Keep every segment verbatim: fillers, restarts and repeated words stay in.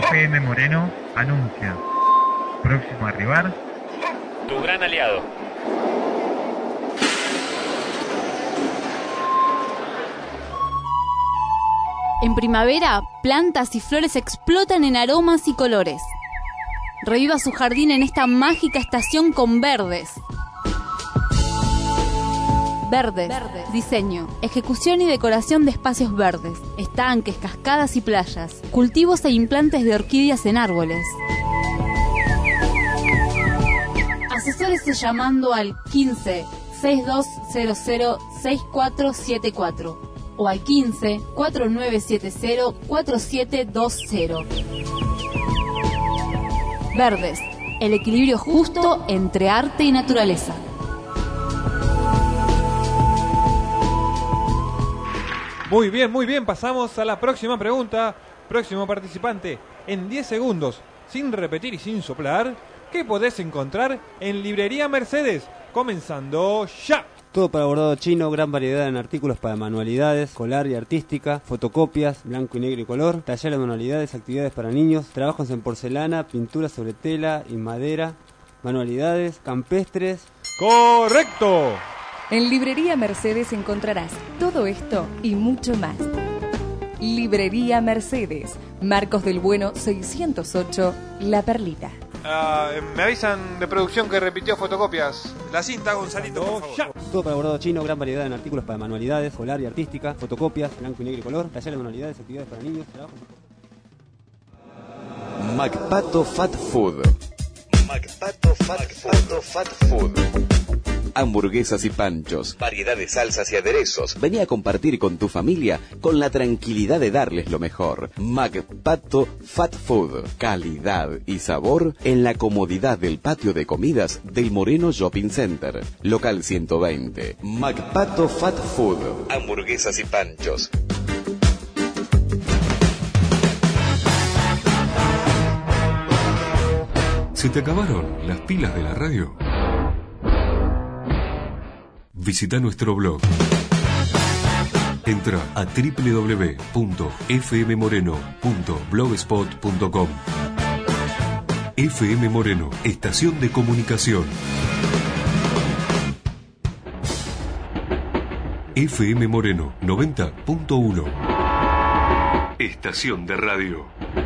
F M Moreno anuncia. Próximo a arribar. Tu gran aliado. En primavera, plantas y flores explotan en aromas y colores. Reviva su jardín en esta mágica estación con Verdes. Verdes, Verdes. Diseño, ejecución y decoración de espacios verdes, estanques, cascadas y playas, cultivos e implantes de orquídeas en árboles. Asesórese llamando al quince, sesenta y dos cero cero, sesenta y cuatro setenta y cuatro o al quince, cuarenta y nueve setenta, cuarenta y siete veinte. Verdes, el equilibrio justo entre arte y naturaleza. Muy bien, muy bien, pasamos a la próxima pregunta. Próximo participante, en diez segundos, sin repetir y sin soplar, ¿qué podés encontrar en Librería Mercedes? Comenzando ya. Todo para bordado chino, gran variedad en artículos para manualidades, escolar y artística, fotocopias, blanco y negro y color, taller de manualidades, actividades para niños, trabajos en porcelana, pintura sobre tela y madera, manualidades, campestres. ¡Correcto! En Librería Mercedes encontrarás todo esto y mucho más. Librería Mercedes, Marcos del Bueno seiscientos ocho, La Perlita. Uh, me avisan de producción que repitió fotocopias. La cinta, Gonzalito, por favor. Ya. Todo para bordado chino, gran variedad en artículos para manualidades, escolar y artística, fotocopias, blanco y negro y color, taller de manualidades, actividades para niños, trabajos. McPato Fat Food. McPato Fat, McPato Fat Food. Hamburguesas y panchos, variedad de salsas y aderezos. Vení a compartir con tu familia con la tranquilidad de darles lo mejor. McPato Fat Food. Calidad y sabor en la comodidad del patio de comidas del Moreno Shopping Center. Local ciento veinte. McPato Fat Food. Hamburguesas y panchos. ¿Se te acabaron las pilas de la radio? Visita nuestro blog. Entra a doble u doble u doble u punto f m moreno punto blogspot punto com. F M Moreno, estación de comunicación. F M Moreno noventa punto uno. Estación de radio.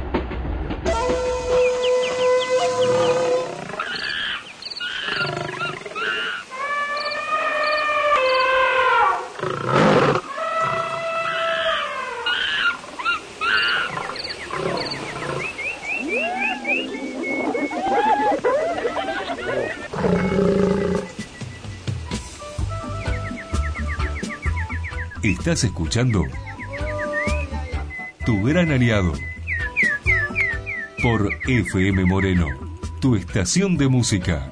Estás escuchando Tu Gran Aliado por F M Moreno, tu estación de música.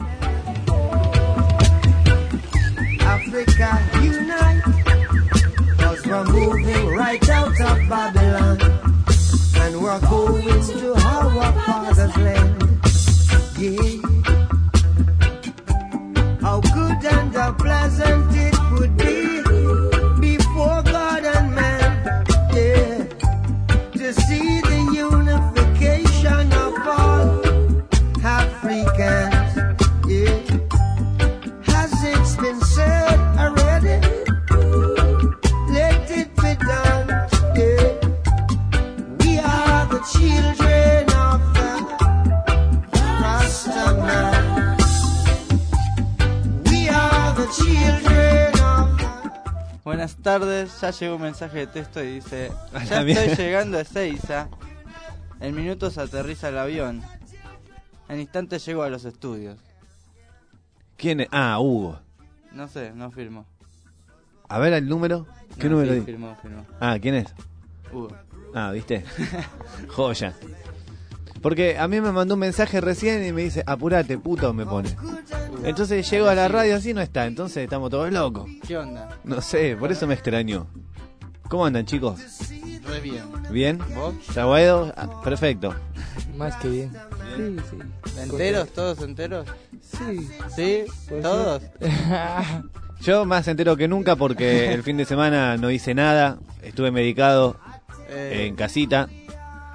Africa unite, 'cause we're moving right out of Babylon, and we're going to our father's land. Yeah. How good and how pleasant it would be before God and man, yeah, to see the unification of all Africans, yeah. Has it been said already? Let it be done, yeah. We are the children of the Rasta man. We are the children of the... Buenas tardes, ya llegó un mensaje de texto y dice: ya Bien. estoy llegando a Ezeiza. En minutos aterriza el avión. En instantes llego a los estudios. ¿Quién es? Ah, Hugo. No sé, no firmó. A ver el número. ¿Qué No, número? sí, di- firmó, firmó. Ah, ¿quién es? Hugo. Ah, ¿viste? Joya. Porque a mí me mandó un mensaje recién y me dice, apurate, puto, me pone. Entonces llego a la radio así, no está. Entonces estamos todos locos. ¿Qué onda? No sé, por eso me extrañó. ¿Cómo andan, chicos? Re bien. ¿Bien? ¿Vos? ¿Saguedo? Ah, perfecto. Más que bien. Sí, sí. ¿Enteros? ¿Todos enteros? Sí. ¿Sí? Pues ¿Todos? Yo más entero que nunca porque el fin de semana no hice nada. Estuve medicado Eh, en casita.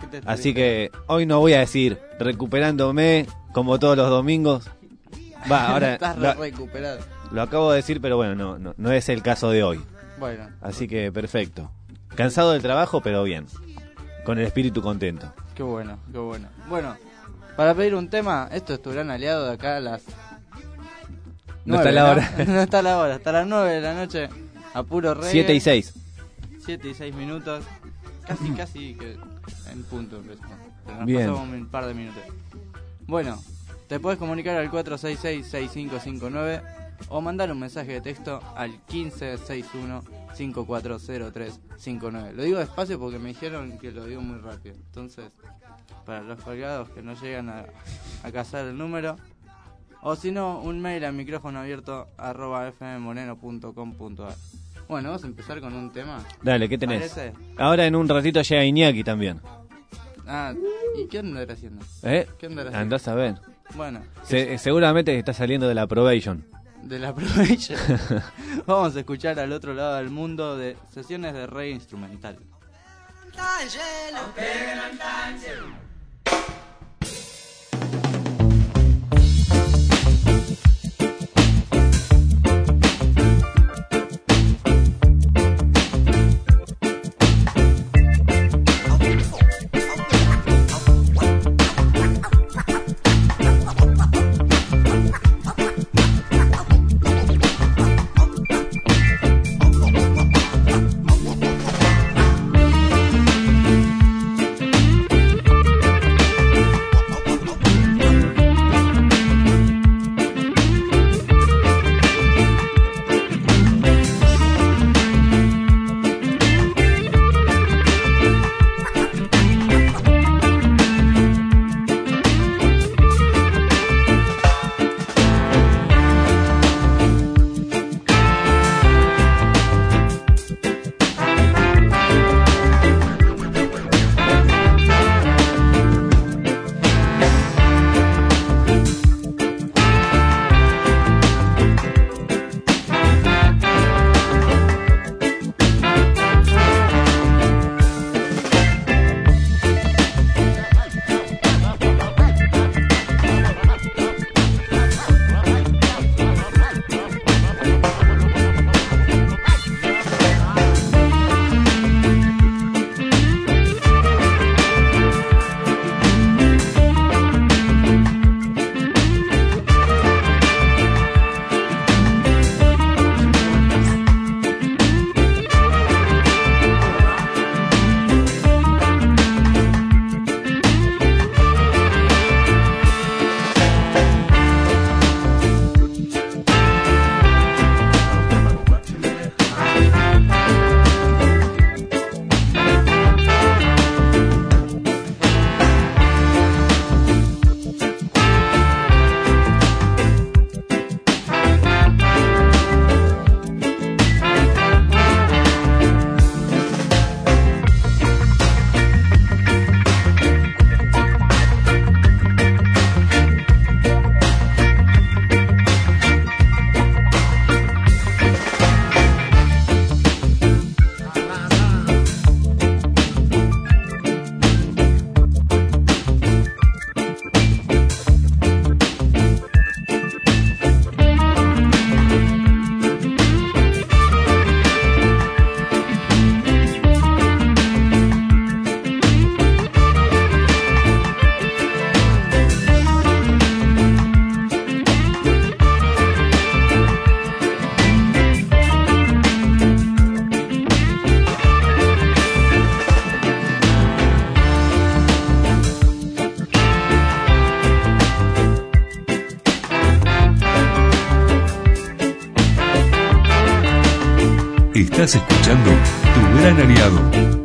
te Así que hoy no voy a decir recuperándome como todos los domingos. Va, ahora Estás lo, re recuperado. lo acabo de decir, pero bueno, no, no, no es el caso de hoy. Bueno. Así que perfecto. Cansado del trabajo, pero bien. Con el espíritu contento. Qué bueno, qué bueno. Bueno, para pedir un tema, esto es tu gran aliado de acá a las... No está la hora. No está la hora, hasta las nueve de la noche, a puro reggae. siete y seis. siete y seis minutos. Casi, casi que en punto empezamos. Pero nos Bien. pasamos un par de minutos. Bueno, te puedes comunicar al cuatro seis seis, seis cinco cinco nueve o mandar un mensaje de texto al quince sesenta y uno, cincuenta y cuatro cero tres cincuenta y nueve. Lo digo despacio porque me dijeron que lo digo muy rápido. Entonces, para los colgados que no llegan a, a cazar el número, o si no, un mail a micrófono abierto arroba fmmoreno punto com punto ar. Bueno, vamos a empezar con un tema. Dale, ¿qué tenés? ¿Parece? Ahora en un ratito llega Iñaki también. Ah, ¿y qué andará haciendo? ¿Eh? ¿Qué andará haciendo? Andás a ver. Bueno, Se- seguramente está saliendo de la probation. de la probation. Vamos a escuchar al otro lado del mundo de sesiones de reggae instrumental. Estás escuchando Tu Gran Aliado.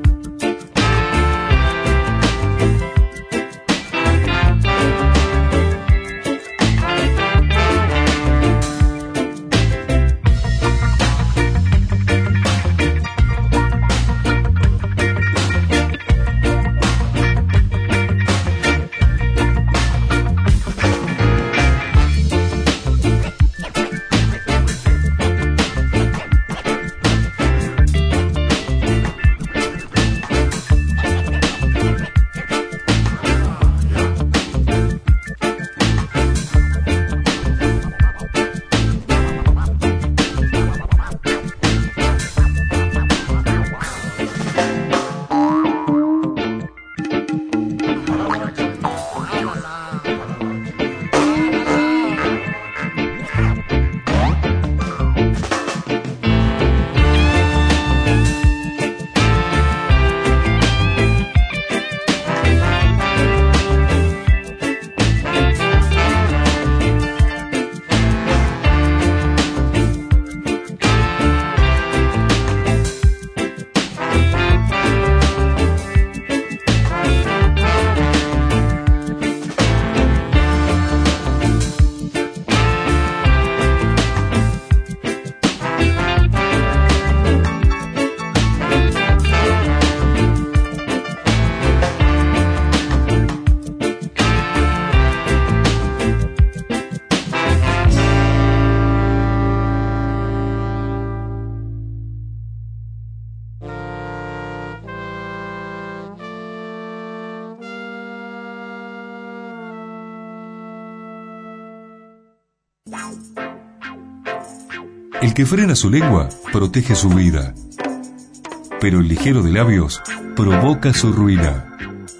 El que frena su lengua protege su vida, pero el ligero de labios provoca su ruina.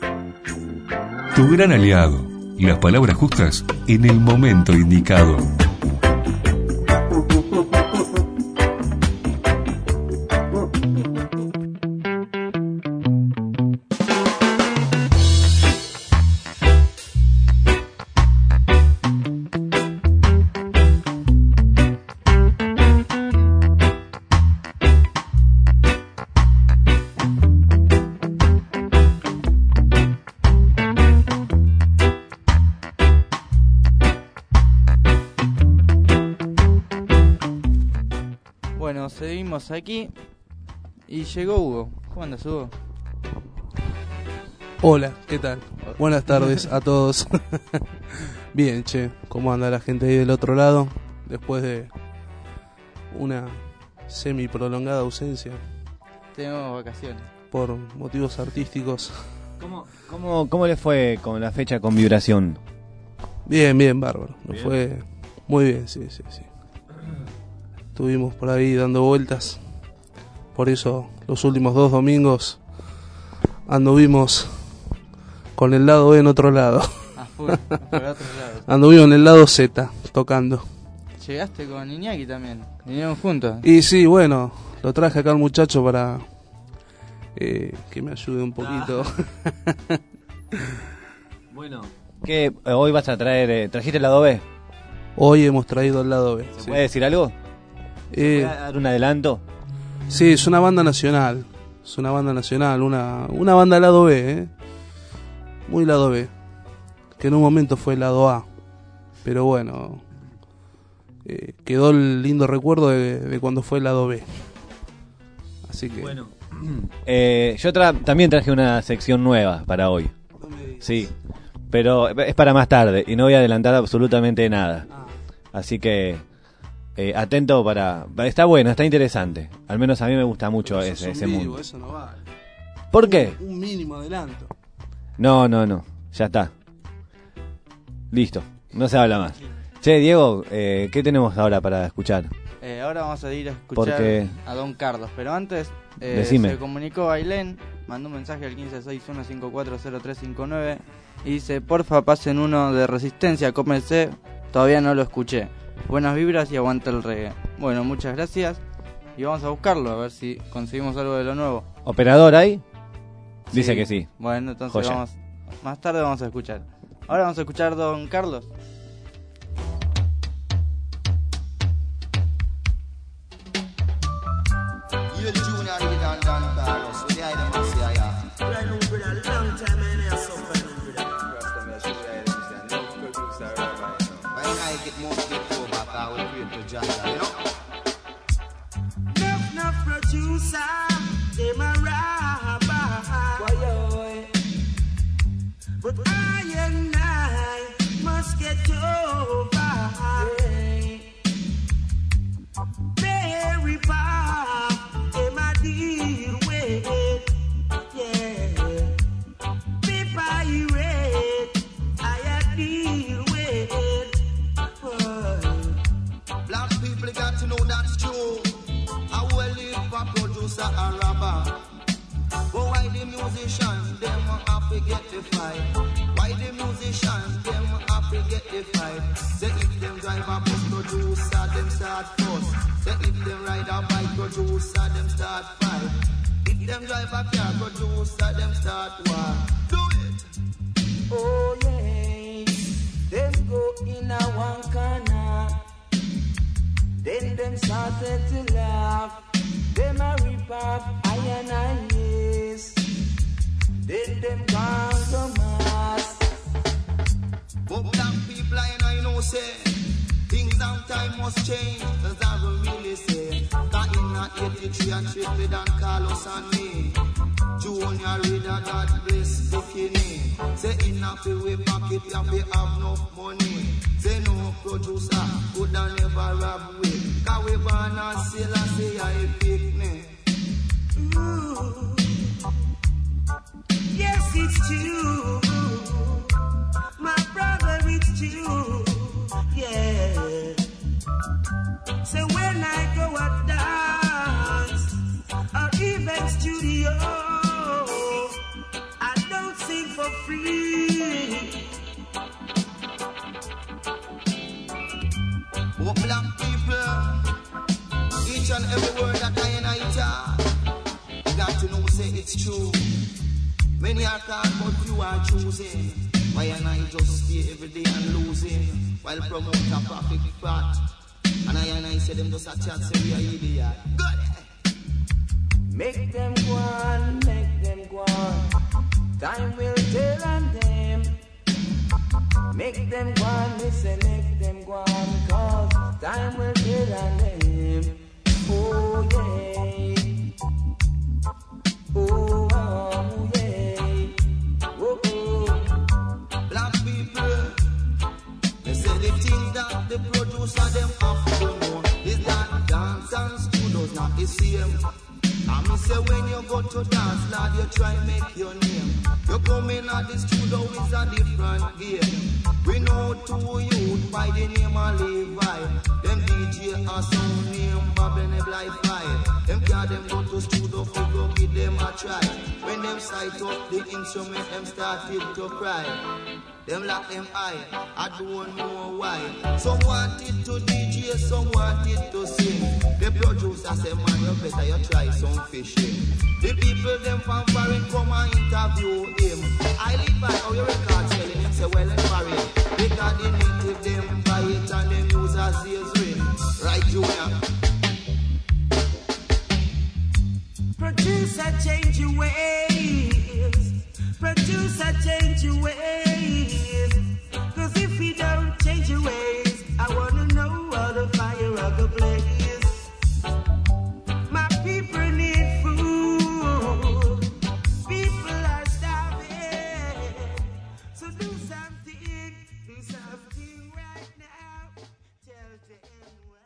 Tu gran aliado, las palabras justas en el momento indicado. Seguimos aquí y llegó Hugo. ¿Cómo andas, Hugo? Hola, ¿qué tal? Buenas tardes a todos. Bien, che, ¿cómo anda la gente ahí del otro lado? Después de una semi prolongada ausencia. Tenemos vacaciones. Por motivos artísticos. ¿Cómo, cómo, cómo le fue con la fecha con vibración? Bien, bien, bárbaro. Nos Bien. fue muy bien, sí, sí, sí. Estuvimos por ahí dando vueltas. Por eso los últimos dos domingos anduvimos con el lado B en otro lado. Ah, full, por otro lado. Anduvimos en el lado Z, tocando. Llegaste con Iñaki también. Vinieron juntos. Y sí, bueno, lo traje acá al muchacho para eh, que me ayude un poquito. Bueno, ¿qué eh, hoy vas a traer? Eh, ¿Trajiste el lado B? Hoy hemos traído el lado B. ¿Se sí. puede decir algo? Eh, ¿Puede dar un adelanto? Sí, es una banda nacional. Es una banda nacional, una, una banda lado B, ¿eh? Muy lado B. Que en un momento fue lado A. Pero bueno, eh, quedó el lindo recuerdo de, de cuando fue lado B. Así que... Bueno, eh, yo tra- también traje una sección nueva para hoy. Sí, pero es para más tarde y no voy a adelantar absolutamente nada. Así que... Eh, atento para... Está bueno, está interesante. Al menos a mí me gusta mucho Pero eso ese, es ese un mundo. vivo, eso no vale. ¿Por qué? Un mínimo adelanto. No, no, no. Ya está. Listo. No se habla más. Che, Diego, eh, ¿qué tenemos ahora para escuchar? Eh, ahora vamos a ir a escuchar Porque... a Don Carlos. Pero antes eh, Decime. se comunicó Ailén, mandó un mensaje al quince sesenta y uno cincuenta y cuatro cero tres cincuenta y nueve y dice: porfa, pasen uno de Resistencia, cómense. Todavía no lo escuché. Buenas vibras y aguanta el reggae. Bueno, muchas gracias. Y vamos a buscarlo, a ver si conseguimos algo de lo nuevo. ¿Operador ahí? Dice Sí. que sí. Bueno, entonces Joya. vamos. Más tarde vamos a escuchar. Ahora vamos a escuchar Don Carlos. Enough, enough producer, them a robber. But I and I must get over. Very far, them a deal with. Yeah. Be pirate, I a deal with. Oh. Black people got to know that's true. I will live a producer a rapper. But why the musicians, them have to get the fight? Why the musicians, them have to get the fight? Say if them drive a bus producer, them start fuss. Say if them ride a bike producer, them start fight. If them drive a car producer, them start war. Do it! Oh yeah, them go in a one corner. Then them started to laugh. Them a rip off iron and yes. Then them gone to mass. But black people I know say things and time must change. Cause I will really say that in a eighty-three and triple than Carlos and me. Junior reader God bless the kidney. Say in a feel we pocket you have to have enough money. Say no producer could have never rob we. Cause we born and still I say I picnic. Ooh. Yes, it's true. My brother, it's true. Yeah. for free. Oh, black people, each and every word that I and I talk, you got to know, say it's true. Many are called, but few are choosing. Why and I just stay every day and losing, while promote a profit part. And I and I say them just a chat, say we are idiot. Good. Make them go on, make them go on. Time will tell on them. Make them go on, listen, make them go on, cause time will tell on them. Oh yeah. Oh, oh yeah. Oh, oh. Black people, they say the thing that the producer them have to know is that dance and studios not the same. I me say when you go to dance, lad, you try make your name. You come in at the studio is a different game. We know two youth by the name of Levi. Them D J and sound name Babylon Li-Fi. Them car them go to studio for go give them a try. When them sight up the instrument, them started to cry. Them lock them eye, I don't know why. Some want it to D J, some want it to sing. The producer say, man, you better you try some fishing. The people them from foreign come and interview him. I live by how your record selling him, say, well, and foreign. Because the native them buy it and them use as sales ring. Right, Junior? Producer, change your ways. Producer, change your ways. Cause if you don't change your ways, I wanna know how the fire of the blaze. My people need food. People are starving. So do something, do something right now. Tell them why.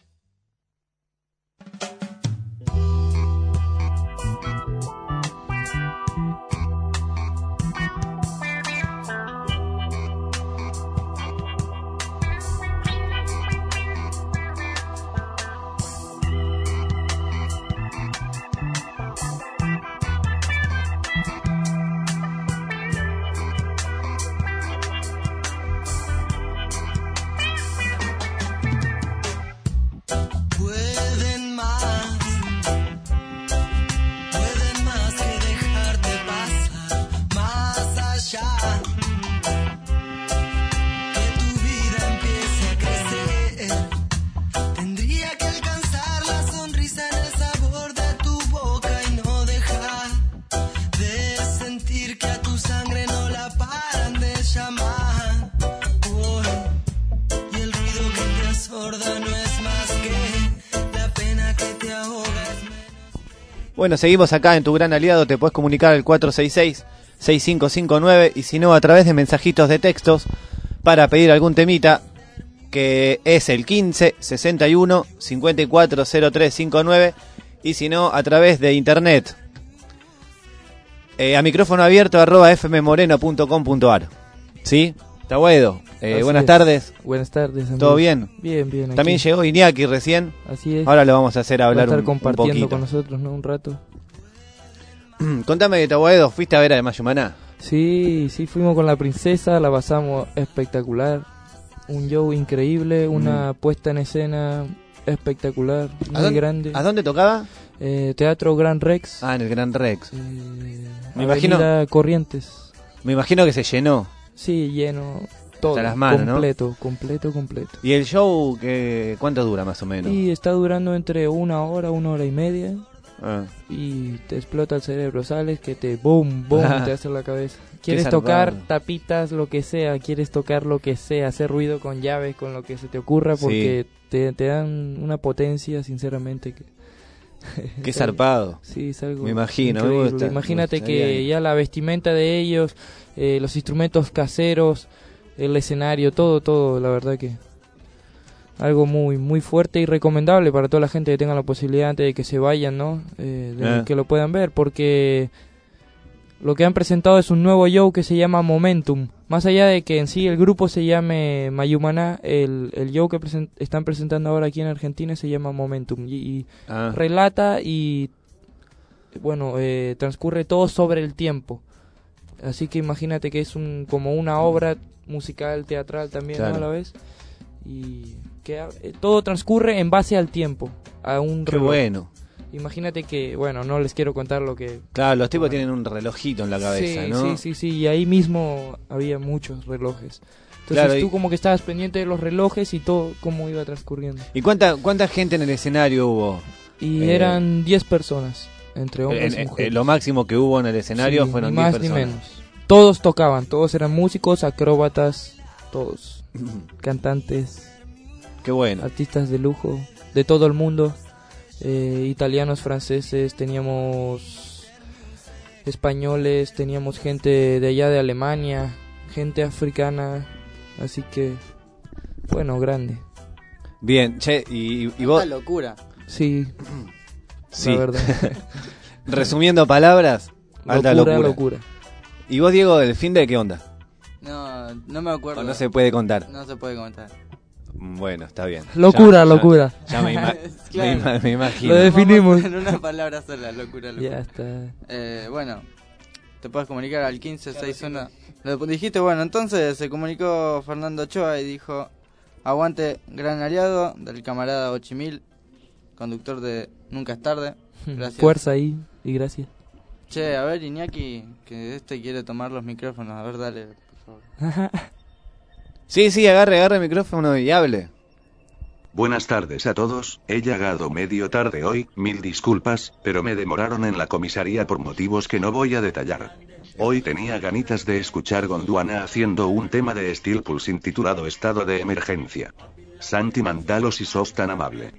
Pueden más, pueden más que dejarte pasar más allá. Que tu vida empiece a crecer. Tendría que alcanzar la sonrisa en el sabor de tu boca y no dejar de sentir que a tu sangre no la paran de llamar. Hoy, y el ruido que te asorda no es más que la pena que te ahoga. Bueno, seguimos acá en Tu Gran Aliado. Te puedes comunicar al cuatro seis seis, seis cinco cinco nueve y si no a través de mensajitos de textos para pedir algún temita, que es el quince, sesenta y uno, cincuenta y cuatro, cero tres cincuenta y nueve, y si no a través de internet eh, a micrófono abierto arroba fmmoreno punto com punto ar. ¿Sí? Tabuedo, eh, Así buenas es. tardes. Buenas tardes, amigo. ¿Todo bien? Bien, bien. Aquí. También llegó Iñaki recién. Así es. Ahora lo vamos a hacer Va a hablar estar un, un compartiendo poquito. con nosotros, ¿no? Un rato. Contame, Tabuedo, ¿fuiste a ver a Mayumaná? Sí, sí, fuimos con la princesa, la pasamos espectacular. Un show increíble, una puesta en escena espectacular, ¿A muy dónde- grande. ¿A dónde tocaba? Eh, Teatro Gran Rex. Ah, en el Gran Rex. Eh, Me imagino, Avenida Corrientes. me imagino que se llenó. Sí, lleno, todo. Hasta las manos, ¿no? completo, completo, completo. ¿Y el show que, cuánto dura más o menos? Y está durando entre una hora, una hora y media. Ah. Y te explota el cerebro, sales que te boom, boom, te hace la cabeza. Quieres zarpado. tocar tapitas, lo que sea, quieres tocar lo que sea, hacer ruido con llaves, con lo que se te ocurra, porque te, te dan una potencia, sinceramente. Que Qué zarpado. Sí, es algo Me imagino, me increíble. gusta, Imagínate me gustaría que ir. ya la vestimenta de ellos, eh, los instrumentos caseros, el escenario, todo, todo, la verdad que algo muy muy fuerte y recomendable para toda la gente que tenga la posibilidad antes de que se vayan, ¿no? Eh, de Ah. que lo puedan ver, porque lo que han presentado es un nuevo show que se llama Momentum. Más allá de que en sí el grupo se llame Mayumaná, el, el show que present- están presentando ahora aquí en Argentina se llama Momentum. Y, y Ah. relata y, bueno, eh, transcurre todo sobre el tiempo. Así que imagínate que es un como una obra musical, teatral también, Claro. ¿no? A la vez. Y que eh, todo transcurre en base al tiempo, a un Qué reloj. bueno. Imagínate que, bueno, no les quiero contar lo que... Claro, los tipos tienen un relojito en la cabeza, sí, ¿no? Sí, sí, sí, y ahí mismo había muchos relojes. Entonces Claro, y- tú como que estabas pendiente de los relojes y todo cómo iba transcurriendo. ¿Y cuánta cuánta gente en el escenario hubo? Y Eh, eran diez personas, entre hombres en- y en- mujeres. lo máximo que hubo en el escenario Sí, fueron ni diez más personas. ni menos. Todos tocaban, todos eran músicos, acróbatas, todos. Cantantes. Qué bueno. Artistas de lujo, de todo el mundo. Eh, italianos, franceses, teníamos españoles, teníamos gente de allá de Alemania, gente africana, así que, bueno, grande. Bien, che, y, y vos... Una locura. Sí, Sí. la verdad. Resumiendo palabras, alta Locura, locura. locura. ¿Y vos, Diego, del fin de qué onda? No, no me acuerdo. ¿O no se puede contar? No se puede comentar. Bueno, está bien. Locura, Ya- ya- locura. Ya, me, ima- Claro. me ima- me imagino. Lo definimos. En una palabra sola, locura, locura. Ya está. Eh, bueno, te puedes comunicar al quince sesenta y uno. Lo dijiste, bueno, entonces se comunicó Fernando Ochoa y dijo: aguante gran aliado del camarada ocho mil, conductor de Nunca es tarde. Gracias. Fuerza ahí y gracias. Che, a ver, Iñaki, que este quiere tomar los micrófonos. A ver, dale, por favor. Sí, sí, agarre, agarre el micrófono y hable. Buenas tardes a todos, he llegado medio tarde hoy, mil disculpas, pero me demoraron en la comisaría por motivos que no voy a detallar. Hoy tenía ganitas de escuchar Gondwana haciendo un tema de Steel Pulse intitulado Estado de Emergencia. Santi, mandalo si sos tan amable.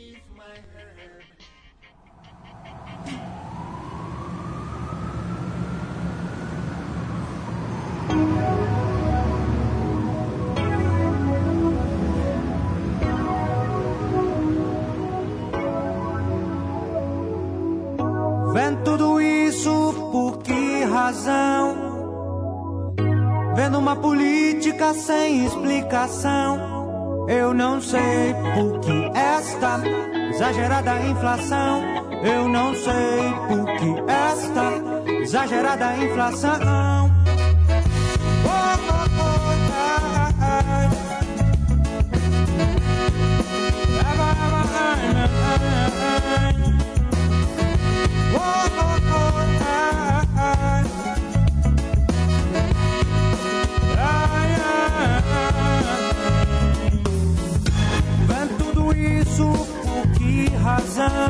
Vendo tudo isso por que razão? Vendo uma política sem explicação. Eu não sei por que esta exagerada inflação. Eu não sei por que esta exagerada inflação. Oh, oh, oh, ai, ai. Eva, eva, ai, ai, ai. Oh, oh, oh, ai, ai. Ai, ai. Vendo tudo isso por que razão?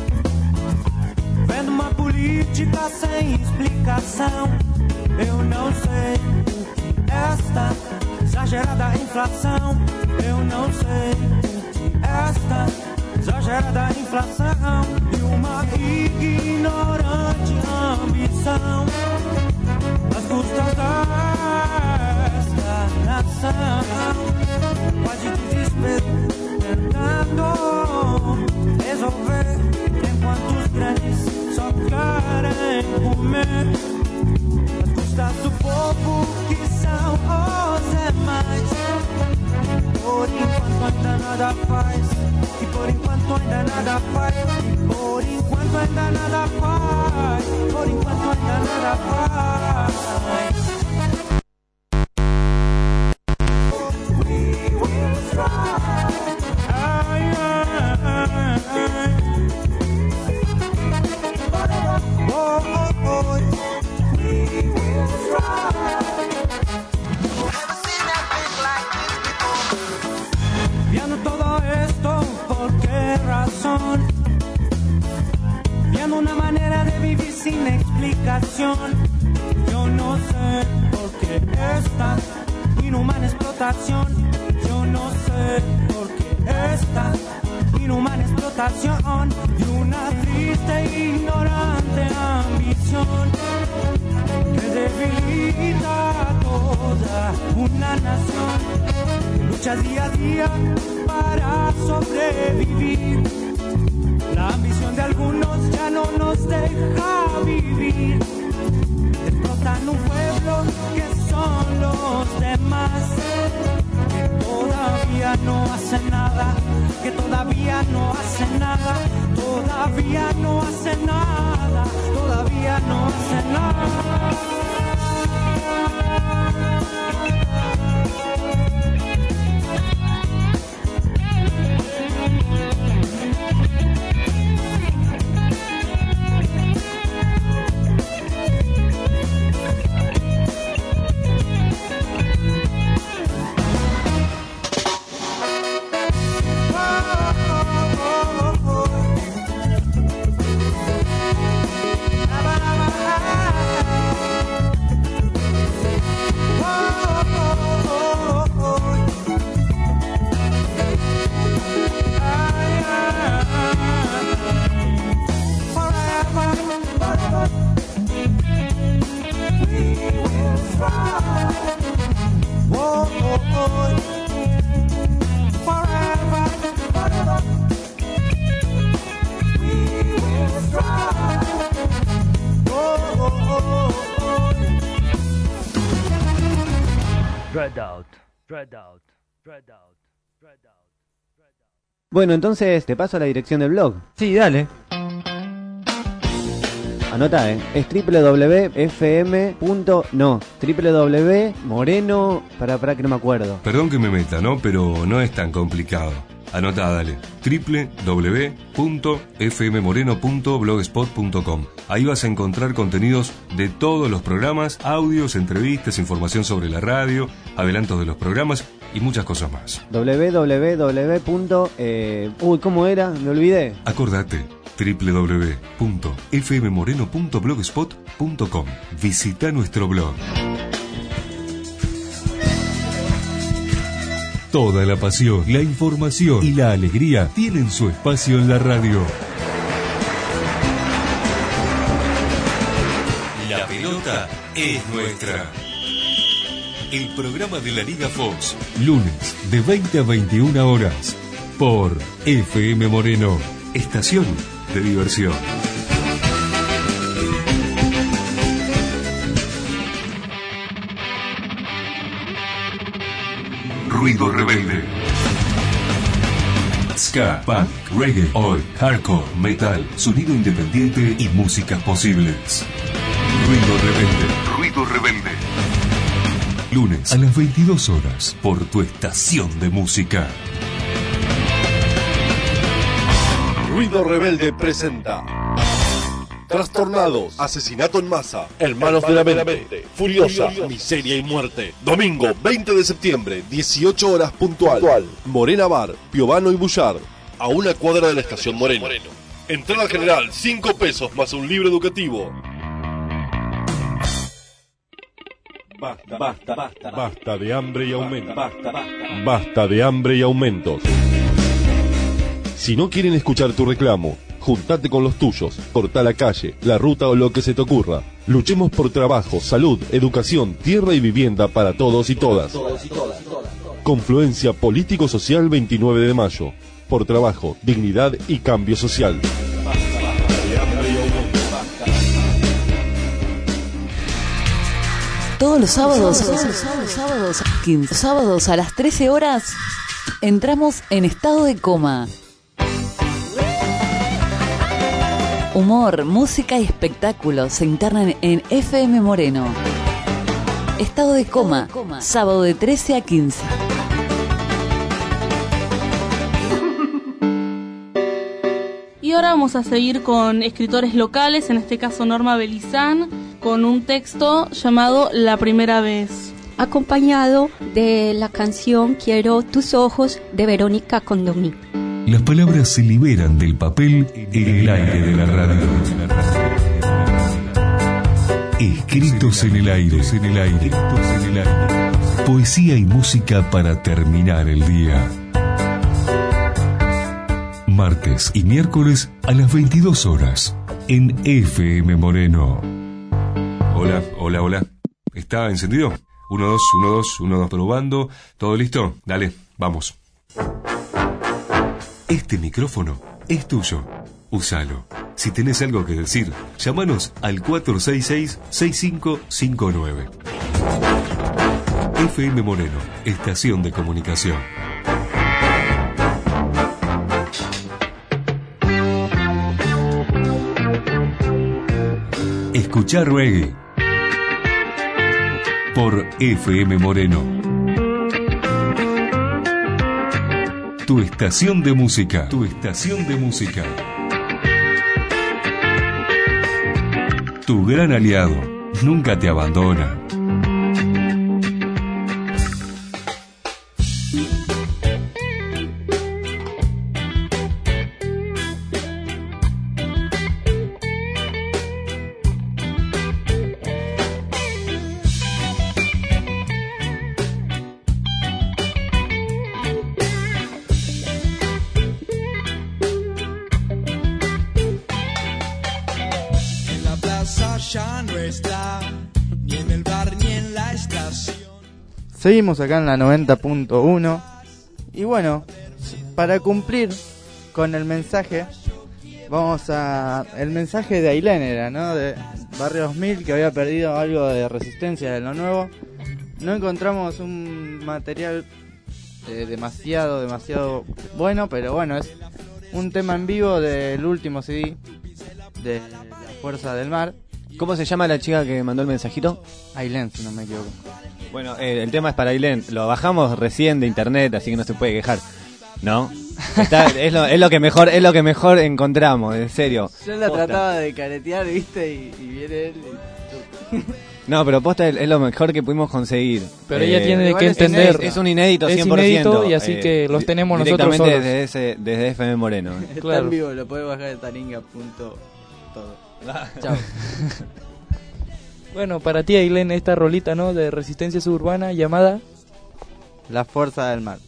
Vendo uma política sem explicação. Eu não sei por que esta exagerada inflação. Eu não sei por que esta exagerada inflação e uma ignorante ambição às custas desta nação. Pode desespero tentando resolver, enquanto os grandes só querem comer às custas do povo que são os demais. Por enquanto ainda nada faz. E por enquanto ainda nada faz. Por enquanto ainda nada faz. Por enquanto ainda nada faz. We will try. Ai, ai, ai. Oh, oh, oh. We will try. Viendo todo esto, ¿por qué razón? Viendo una manera de vivir sin explicación. Yo no sé por qué esta inhumana explotación. Yo no sé por qué esta inhumana explotación y una triste e ignorante ambición que debilita a toda una nación. Lucha día a día para sobrevivir. La ambición de algunos ya no nos deja vivir. Explotan un pueblo que son los demás, que todavía no hacen nada, que todavía no hacen nada, todavía no hacen nada, todavía no hacen nada. Whoa, oh, oh. Forever, forever, we will strive. Oh, oh, oh, oh. Dread out, dread out, dread out, dread out. Bueno, entonces te paso la dirección del blog. Sí, dale. Anota, eh. Es www.fm. No, www.moreno. Para, para que no me acuerdo. Perdón que me meta, ¿no? Pero no es tan complicado. Anotá, dale. www punto f m moreno punto blogspot punto com. Ahí vas a encontrar contenidos de todos los programas, audios, entrevistas, información sobre la radio, adelantos de los programas y muchas cosas más. www. Eh, uy, ¿cómo era? Me olvidé. Acordate. www punto f m moreno punto blogspot punto com. Visita nuestro blog. Toda la pasión, la información y la alegría tienen su espacio en la radio. La pelota es nuestra. El programa de la Liga Fox, lunes de veinte a veintiuna horas, por F M Moreno, estación de diversión. Ruido rebelde. Ska, punk, reggae, oi, hardcore, metal, sonido independiente y músicas posibles. Ruido rebelde. Ruido rebelde. Lunes a las veintidós horas por tu estación de música. Ruido Rebelde presenta Trastornados, Asesinato en Masa, Hermanos de la Mente, Furiosa, Miseria y Muerte. Domingo veinte de septiembre, dieciocho horas puntual. Morena Bar, Piovano y Bullard, a una cuadra de la estación Moreno. Entrada general, cinco pesos más un libro educativo. Basta, basta, basta. Basta de hambre y aumentos. Basta, basta. Basta de hambre y aumentos. Si no quieren escuchar tu reclamo, juntate con los tuyos, corta la calle, la ruta o lo que se te ocurra. Luchemos por trabajo, salud, educación, tierra y vivienda para todos y todas. Confluencia Político-Social veintinueve de mayo. Por trabajo, dignidad y cambio social. Todos los sábados, todos los sábados, sábados, quince sábados a las trece horas, entramos en estado de coma. Humor, música y espectáculos se internan en F M Moreno. Estado de coma, sábado de trece a quince. Y ahora vamos a seguir con escritores locales, en este caso Norma Belizán, con un texto llamado La Primera Vez. Acompañado de la canción Quiero tus ojos de Verónica Condomí. Las palabras se liberan del papel en el aire de la radio. Escritos en el aire, en el aire, en el aire. Poesía y música para terminar el día. Martes y miércoles a las veintidós horas en F M Moreno. Hola, hola, hola. ¿Está encendido? uno, dos, uno, dos, uno, dos, probando. ¿Todo listo? Dale, vamos. Este micrófono es tuyo. Úsalo. Si tenés algo que decir, llámanos al cuatro seis seis, seis cinco cinco nueve. F M Moreno, estación de comunicación. Escuchar reggae por F M Moreno. Tu estación de música. Tu estación de música. Tu gran aliado. Nunca te abandona. Ya no está, ni en el bar seguimos acá en la noventa punto uno. Y bueno, para cumplir con el mensaje, vamos a... El mensaje de Ailén era, ¿no? De Barrio dos mil, que había perdido algo de resistencia de lo nuevo. No encontramos un material eh, demasiado, demasiado bueno, pero bueno, es un tema en vivo del último C D de La Fuerza del Mar. ¿Cómo se llama la chica que mandó el mensajito? Ailén, si no me equivoco. Bueno, eh, el tema es para Ailén. Lo bajamos recién de internet, así que no se puede quejar, ¿no? Está, es, lo, es lo que mejor, es lo que mejor encontramos, en serio. Yo la Posta. trataba de caretear, ¿viste? Y, y viene él. Y... No, pero posta es, es lo mejor que pudimos conseguir. Pero eh, ella tiene igual que es entender. inédito, Es un inédito es cien por ciento. inédito y así eh, que los tenemos nosotros directamente solos. desde, ese, desde F M Moreno. eh. Está Claro. en vivo, lo puedes bajar de taringa punto todo. Chao. Bueno, para ti, Ailén, esta rolita, ¿no? De resistencia suburbana llamada La Fuerza del Mar.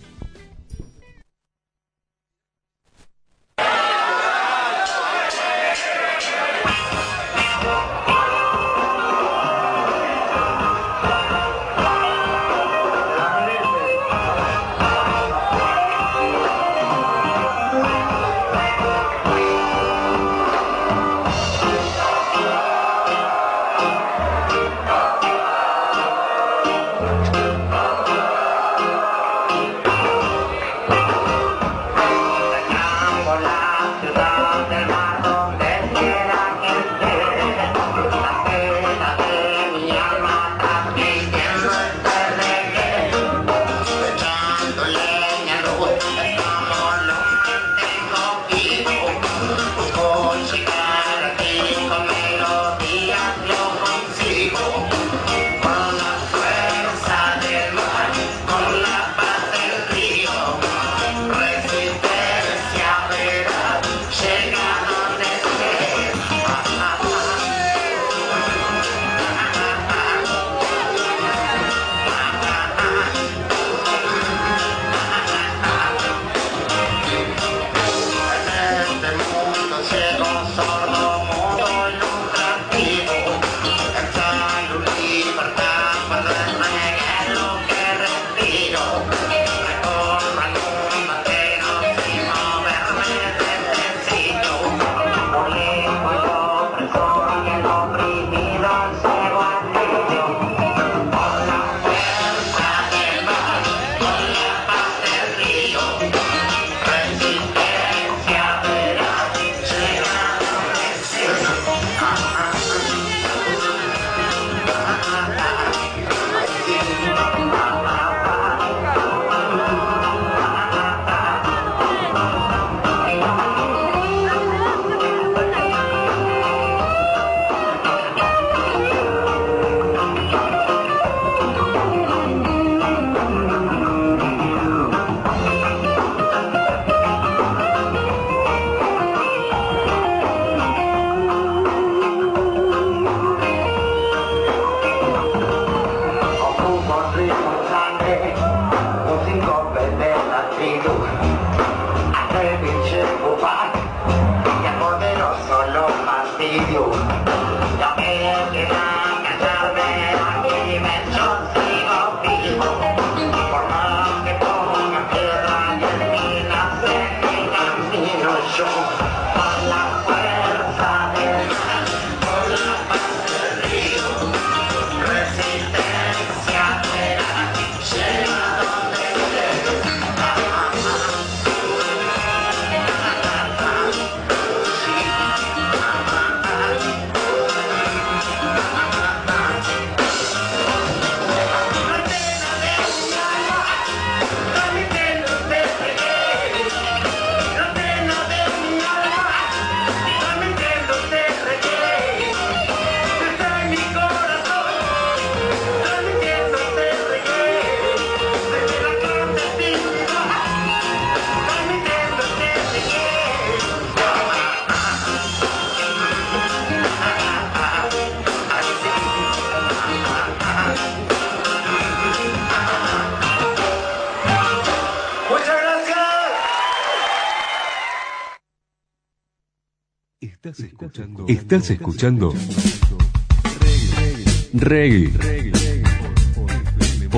Estás escuchando, estás escuchando Reggae por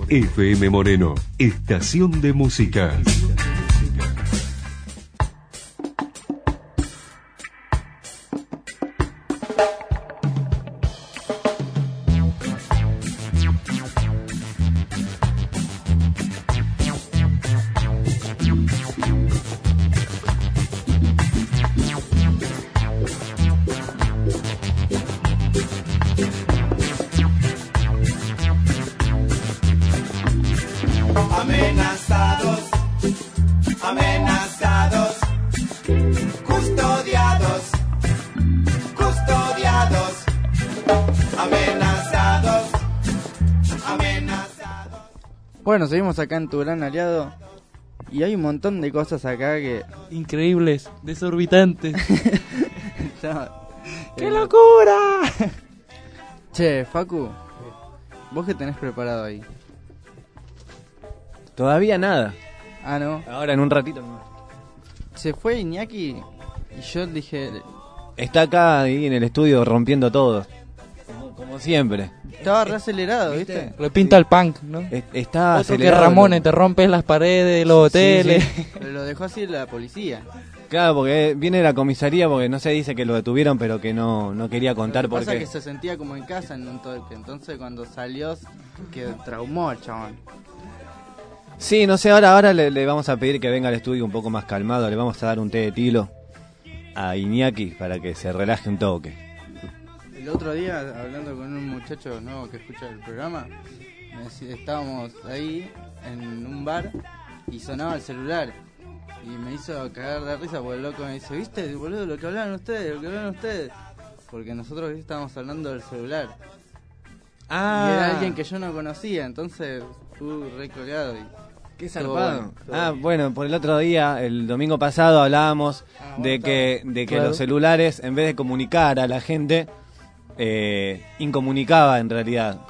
F M Moreno, estación de música. Amenazados, amenazados, custodiados, custodiados, amenazados, amenazados. Bueno, seguimos acá en Tu Gran Aliado y hay un montón de cosas acá que... Increíbles, desorbitantes. No, ¡Qué eh, locura! Che, Facu, ¿vos qué tenés preparado ahí? Todavía nada. Ah, ¿no? Ahora en un ratito nomás. Se fue Iñaki y yo dije... Está acá ahí en el estudio rompiendo todo. Como, como siempre. Estaba re acelerado, ¿viste? Repinta el punk, ¿no? Es- Está Otro que acelerado. Ramones, te rompes las paredes de los hoteles. Sí, sí. Pero lo dejó así la policía. Claro, porque viene la comisaría porque no se dice que lo detuvieron, pero que no, no quería contar Lo que por pasa qué. es que se sentía como en casa en un toque. Entonces cuando salió, que traumó el chabón. Sí, no sé, ahora, ahora le, le vamos a pedir que venga al estudio un poco más calmado, le vamos a dar un té de tilo a Iñaki para que se relaje un toque. El otro día, hablando con un muchacho nuevo que escucha el programa, me decía- estábamos ahí en un bar y sonaba el celular. Y me hizo cagar de risa porque el loco me dice, ¿viste, boludo, lo que hablan ustedes, lo que hablan ustedes? Porque nosotros estábamos hablando del celular. Ah. Y era alguien que yo no conocía, entonces estuve re colgado y... Qué estuvo zarpado. bueno, estuvo Ah, bueno. bueno, por el otro día, el domingo pasado, hablábamos Ah, de bueno, que, está. de que Claro. los celulares, en vez de comunicar a la gente, eh, incomunicaba en realidad.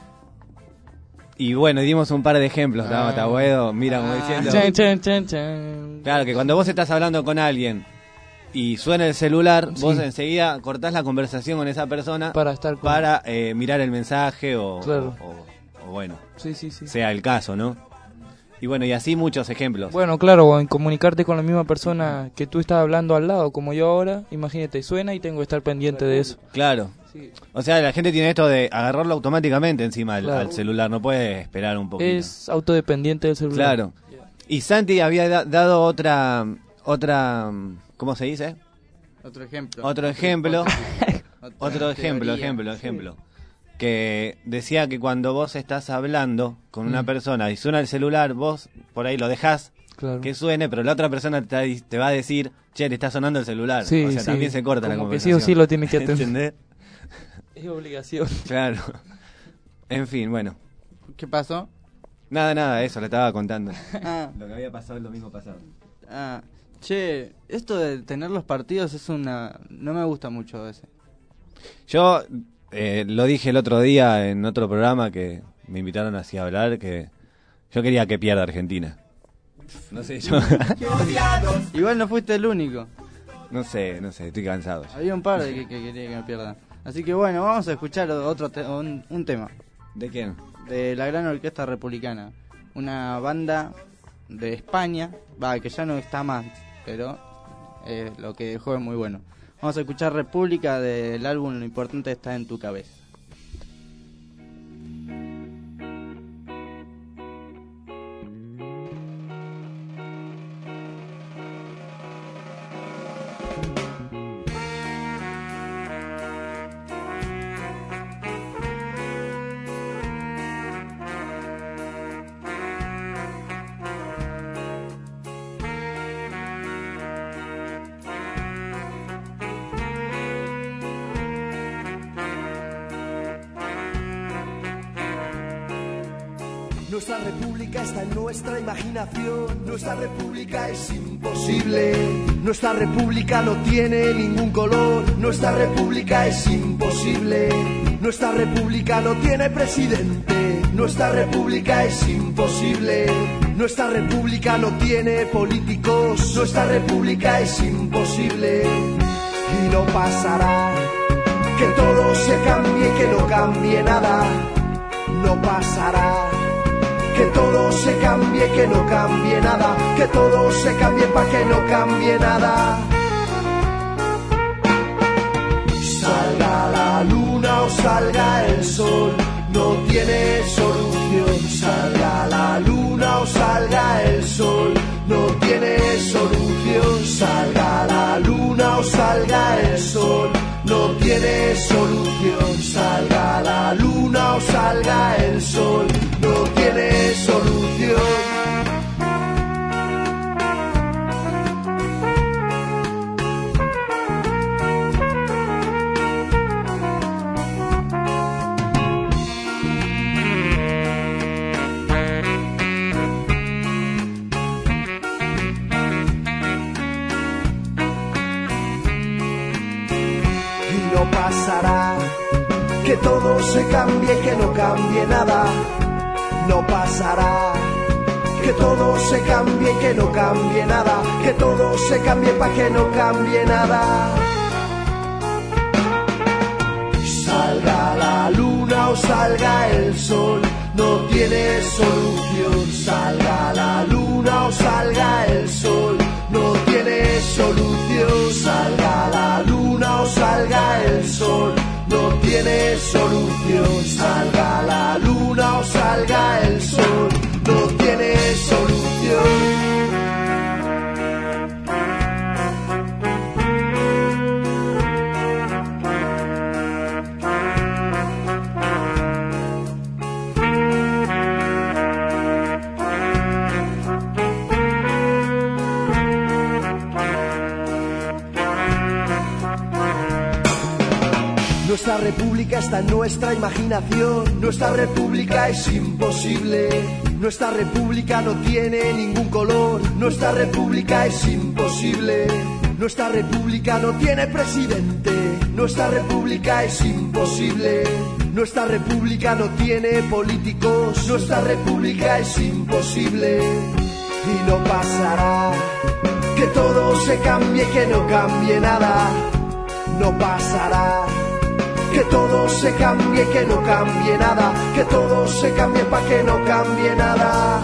Y bueno, dimos un par de ejemplos, Ah. estaba Tabuedo, mira, como Ah. diciendo... Chan, chan, chan, chan. Claro, que cuando vos estás hablando con alguien y suena el celular, Sí. vos enseguida cortás la conversación con esa persona Para estar con- para eh, mirar el mensaje o, Claro. o- o bueno, Sí, sí, sí. sea el caso, ¿no? Y bueno, y así muchos ejemplos. Bueno, claro, en comunicarte con la misma persona que tú estás hablando al lado, como yo ahora, imagínate, suena y tengo que estar pendiente de eso. Claro. Sí. O sea, la gente tiene esto de agarrarlo automáticamente encima al, Claro. al celular, no puede esperar un poquito. Es autodependiente del celular. Claro. Y Santi había da- dado otra, otra, ¿cómo se dice? Otro ejemplo. Otro ejemplo. Otra Otro ejemplo, teoría. ejemplo, ejemplo. Que decía que cuando vos estás hablando con una Mm. persona y suena el celular, vos por ahí lo dejás Claro. que suene, pero la otra persona te, va- te va a decir, che, le está sonando el celular. Sí, o sea, sí. también se corta la Como que conversación. sí o sí lo tienes que atender. ¿Entendés? Es obligación. Claro. En fin, bueno. ¿Qué pasó? Nada, nada, eso le estaba contando. Ah. Lo que había pasado el domingo pasado. Ah, che, esto de tener los partidos es una... No me gusta mucho ese. Yo eh, lo dije el otro día en otro programa que me invitaron así a hablar, que yo quería que pierda Argentina. No sé, yo... Igual no fuiste el único. no sé, no sé, estoy cansado. ya. Había un par de que, que quería que me pierdan. Así que bueno, vamos a escuchar otro te- un, un tema. ¿De quién? De la Gran Orquesta Republicana. Una banda de España, va, que ya no está más, pero eh, lo que dejó es muy bueno. Vamos a escuchar República del álbum Lo Importante Está en Tu Cabeza. Nuestra república está en nuestra imaginación. Nuestra república es imposible. Nuestra república no tiene ningún color. Nuestra república es imposible. Nuestra república no tiene presidente. Nuestra república es imposible. Nuestra república no tiene políticos. Nuestra república es imposible. Y no pasará que todo se cambie y que no cambie nada. No pasará que todo se cambie, que no cambie nada, que todo se cambie pa' que no cambie nada. Salga la luna o salga el sol, no tiene solución. Salga la luna o salga el sol, no tiene solución. Salga la luna o salga el sol, no tiene solución. Salga la luna o salga el sol, no tiene solución. Pasará, que todo se cambie, que no cambie nada. No pasará, que todo se cambie, que no cambie nada. Que todo se cambie pa' que no cambie nada. Salga la luna o salga el sol, no tiene solución. Salga la luna o salga el sol, no tiene solución. Salga la luna o salga el sol, no tiene solución. Salga la luna o salga el sol, no tiene solución. Nuestra república está en nuestra imaginación. Nuestra república es imposible. Nuestra república no tiene ningún color. Nuestra república es imposible. Nuestra república no tiene presidente. Nuestra república es imposible. Nuestra república no tiene políticos. Nuestra república es imposible. Y no pasará, que todo se cambie, que no cambie nada. No pasará, que todo se cambie, que no cambie nada. Que todo se cambie pa' que no cambie nada.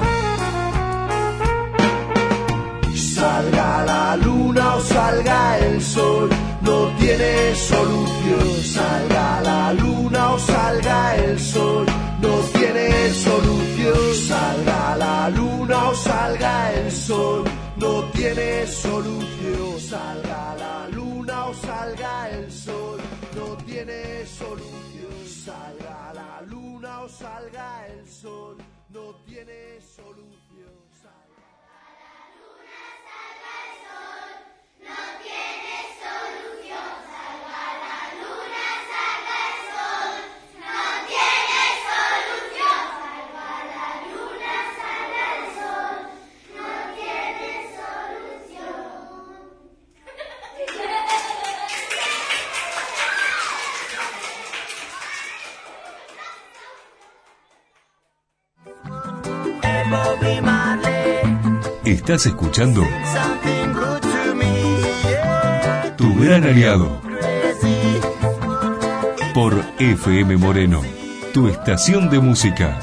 Salga la luna o salga el sol, no tiene solución. Salga la luna o salga el sol, no tiene solución. Salga la luna o salga el sol, no tiene solución. Salga la luna o salga el sol, no tiene solución. Salga la luna o salga el sol, no tiene solución. Salga la luna, salga el sol, no tiene solución. Salga la luna, salga el sol, no tiene solución. Salga la luna, salga el sol, no tiene solución. Estás escuchando Tu Gran Aliado por F M Moreno, tu estación de música.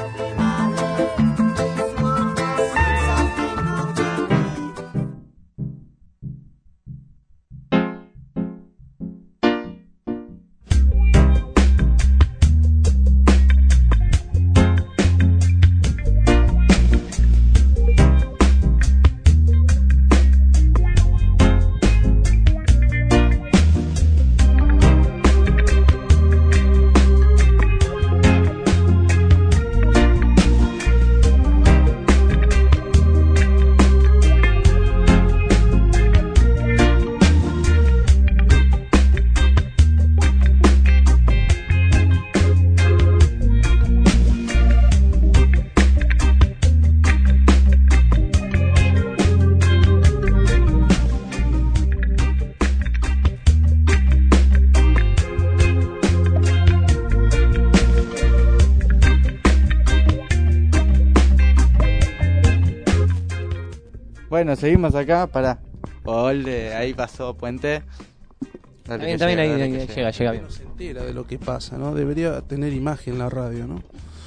Bueno, seguimos acá, para Olde, ahí pasó Puente. Dale, También, que también llega, ahí dale, llega, que llega, llega bien. No se entera de lo que pasa, ¿no? Debería tener imagen la radio, ¿no?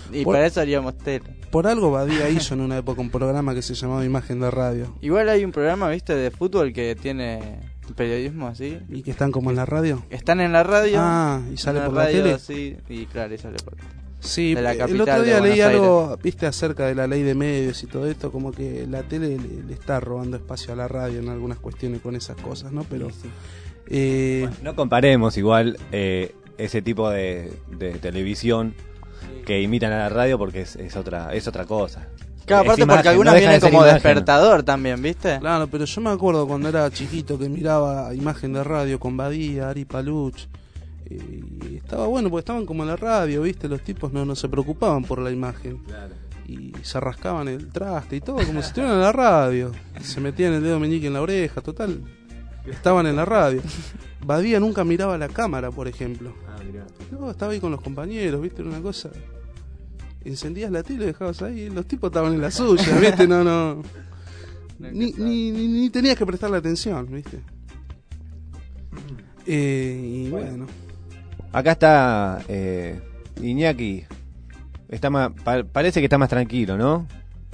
Y Por- para eso haríamos tele. Por algo Badía hizo en una época un programa que se llamaba Imagen de Radio. Igual hay un programa, viste, de fútbol que tiene periodismo así. ¿Y que están como en la radio? Están en la radio. Ah, ¿y sale en por la radio, tele? Sí, y claro, y sale por Sí, de la el capital otro de día leí Buenos algo, Aires. viste, acerca de la ley de medios y todo esto, como que la tele le, le está robando espacio a la radio en algunas cuestiones con esas cosas, ¿no? Pero eh, Bueno, no comparemos igual eh, ese tipo de, de televisión que imitan a la radio porque es, es otra es otra cosa. Claro, Es aparte imagen, porque no algunas deja de vienen ser como imagen. despertador también, ¿viste? Claro, pero yo me acuerdo cuando era chiquito que miraba Imagen de Radio con Badía, Ari Paluch, eh, y estaba bueno porque estaban como en la radio, ¿viste? Los tipos no, no se preocupaban por la imagen. Y se rascaban el traste y todo, como si estuvieran en la radio. Se metían el dedo meñique en la oreja, total. Estaban en la radio. Badía nunca miraba la cámara, por ejemplo. No, estaba ahí con los compañeros, ¿viste? Era una cosa. Encendías la tele y dejabas ahí. Los tipos estaban en la suya, ¿viste? No, no. Ni, ni, ni, ni tenías que prestarle atención, ¿viste? Eh, y bueno. Acá está eh, Iñaki. Está más, pa- parece que está más tranquilo, ¿no?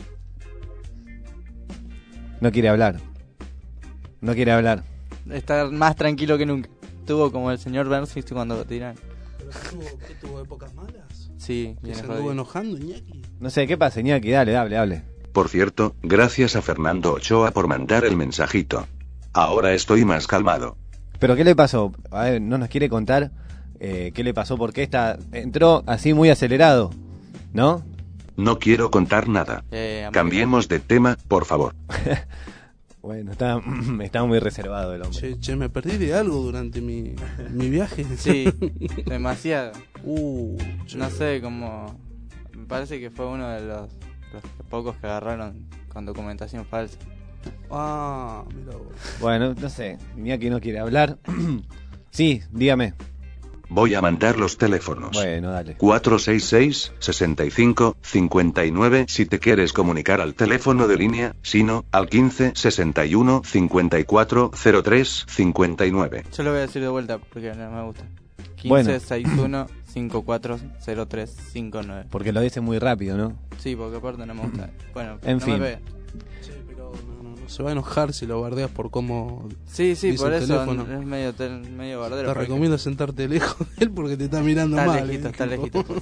No quiere hablar. No quiere hablar. Está más tranquilo que nunca. Tuvo como el señor Burns, ¿viste? Cuando lo tiran. ¿Qué tuvo épocas malas? Sí, ¿Que viene se jodido. anduvo enojando, Iñaki? No sé, ¿qué pasa, Iñaki? Dale, hable, hable. Por cierto, gracias a Fernando Ochoa por mandar el mensajito. Ahora estoy más calmado. ¿Pero qué le pasó? A ver, ¿no nos quiere contar eh, qué le pasó? ¿Por qué está, entró así muy acelerado? ¿No? No quiero contar nada. Eh, amigo. Cambiemos de tema, por favor. Bueno, está, está muy reservado el hombre. Che, che, me perdí de algo durante mi, mi viaje. Sí, demasiado. Uh, No sé, como... Me parece que fue uno de los, los pocos que agarraron con documentación falsa. Ah, mira vos. Bueno, no sé, Iñaki no quiere hablar. Sí, dígame. Voy a mandar los teléfonos. Bueno, dale. cuatro seis seis, sesenta y cinco, cincuenta y nueve si te quieres comunicar al teléfono de línea, sino al quince, sesenta y uno, cincuenta y cuatro, cero tres, cincuenta y nueve. Yo lo voy a decir de vuelta porque no me gusta. Bueno. quince sesenta y uno, cincuenta y cuatro, cero tres, cincuenta y nueve. Porque lo dice muy rápido, ¿no? Sí, porque aparte no me gusta. Bueno, En no fin. me pegue. Sí, pero no, no, no se va a enojar si lo bardeas por cómo Sí, sí, dice por el eso teléfono. es medio, tel- medio bardero. Te porque recomiendo sentarte lejos de él porque te está mirando Está mal. lejito, eh, está tipo. lejito.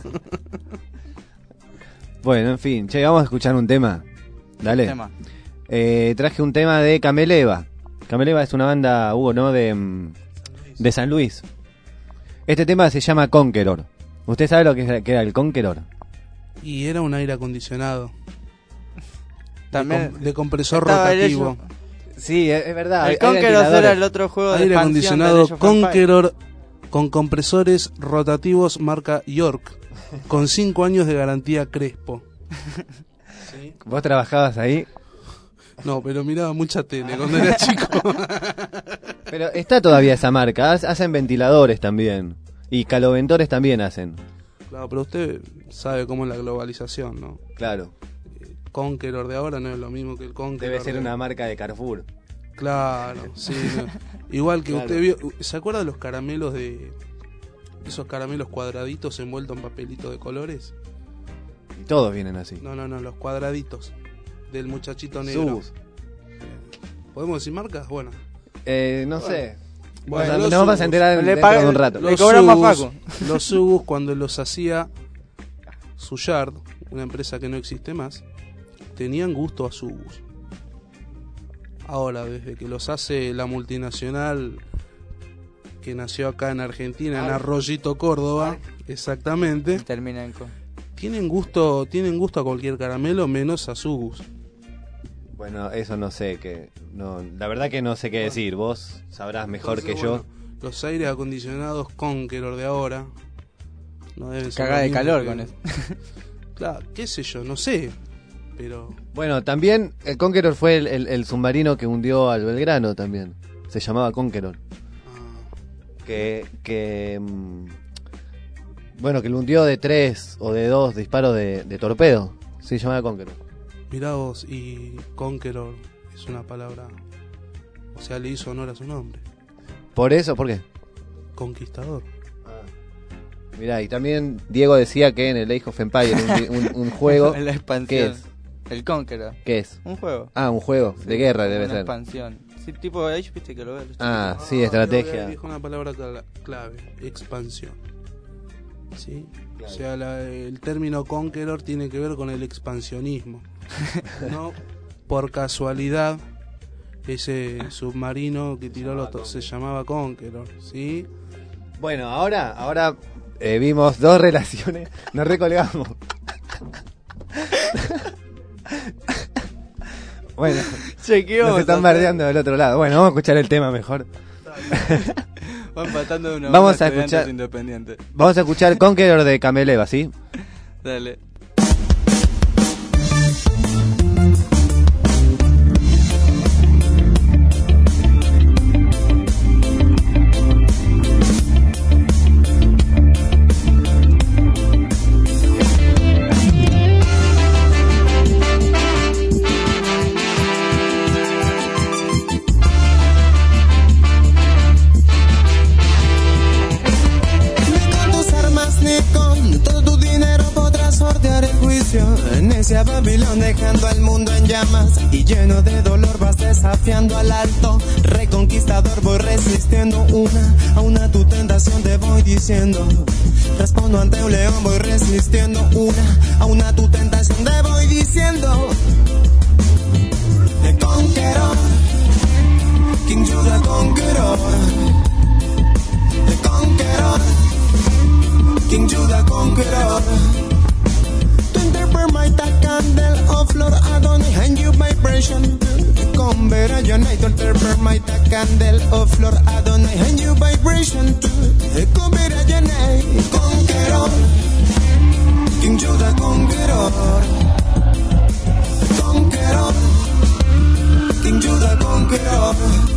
Bueno, en fin, che, vamos a escuchar un tema. Dale. Tema. Eh, traje un tema de Cameleva. Cameleva es una banda, Hugo, ¿no? De, mm, de San Luis. Este tema se llama Conqueror. ¿Usted sabe lo que era, que era el Conqueror? Y era un aire acondicionado. También de, com- de compresor estaba el rotativo. hecho- Sí, es, es verdad. El Conqueror era el otro juego de Aire expansión del acondicionado Age of Empires. Conqueror con compresores rotativos marca York, con cinco años de garantía Crespo. ¿Sí? ¿Vos trabajabas ahí? No, pero miraba mucha tele cuando era chico. Pero está todavía esa marca. Ha- Hacen ventiladores también. Y caloventores también hacen. Claro, pero usted sabe cómo es la globalización, ¿no? Claro. Conqueror de ahora no es lo mismo que el Conqueror. Debe ser de- una marca de Carrefour. Claro, sí. no. Igual que Claro. usted vio, ¿se acuerda de los caramelos de esos caramelos cuadraditos envueltos en papelito de colores? Y todos vienen así. No, no, no, los cuadraditos del muchachito negro. Subus. ¿Podemos decir marcas? Bueno. Eh, no sé. Bueno, Nos los vamos a Subus. enterar Le dentro paga- de un rato. le Los cobramos a Subus, los Subus cuando los hacía Suyard, una empresa que no existe más, tenían gusto a Subus. Ahora, desde que los hace la multinacional que nació acá en Argentina, en Arroyito, Córdoba, exactamente, Terminan con... tienen gusto, tienen gusto a cualquier caramelo menos a Subus. Bueno, eso no sé que no, la verdad que no sé qué decir. Vos sabrás mejor Entonces, que yo. bueno, los aires acondicionados Conqueror de ahora no deben ser Cagada lo de mismo calor que- con eso. Claro, qué sé yo, no sé, pero Bueno, también el Conqueror fue el, el- el submarino que hundió al Belgrano también. Se llamaba Conqueror. Que que mm, bueno, que lo hundió de tres o de dos disparos de, de torpedo. Se llamaba Conqueror. mirá vos, y Conqueror es una palabra, o sea, le hizo honor a su nombre, Por eso, ¿por qué? conquistador. Mirá, y también Diego decía que en el Age of Empires, un, un, un juego... La expansión. ¿Qué es? El Conqueror. ¿Qué es? Un juego. Ah, un juego de Sí, guerra debe una ser. expansión. Sí, tipo Age, viste que lo ves. Ah, sí, estrategia. Dijo una palabra cla- clave, expansión. ¿Sí? Claro. O sea, la- el término Conqueror tiene que ver con el expansionismo. No por casualidad ese submarino que tiró los to- se llamaba Conqueror, ¿sí? Bueno, ahora, ahora eh, vimos dos relaciones, nos recolgamos. Bueno, Chequeo, nos están total. bardeando del otro lado. Bueno, vamos a escuchar el tema mejor. Va empatando de una Vamos banda a de estudiantes escuchar, independientes. vamos a escuchar Conqueror de Cameleva, ¿sí? Dale. Con tus armas ni con todo tu dinero podrás sortear el juicio. Necia Babilón dejando al mundo en llamas y lleno de dolor vas desafiando al alto reconquistador. Voy resistiendo una a una tu tentación te voy diciendo. Respondo ante un león voy resistiendo una a una tu tentación te voy diciendo. The Conqueror, King Judah Conqueror. The Conqueror, King Judah Conqueror. To interpret my candle of Lord Adonai and you vibration. Come better your night to interpret my candle of Lord Adonai and you vibration. Come better your night. Conqueror, King Judah Conqueror. Conqueror, King Judah Conqueror.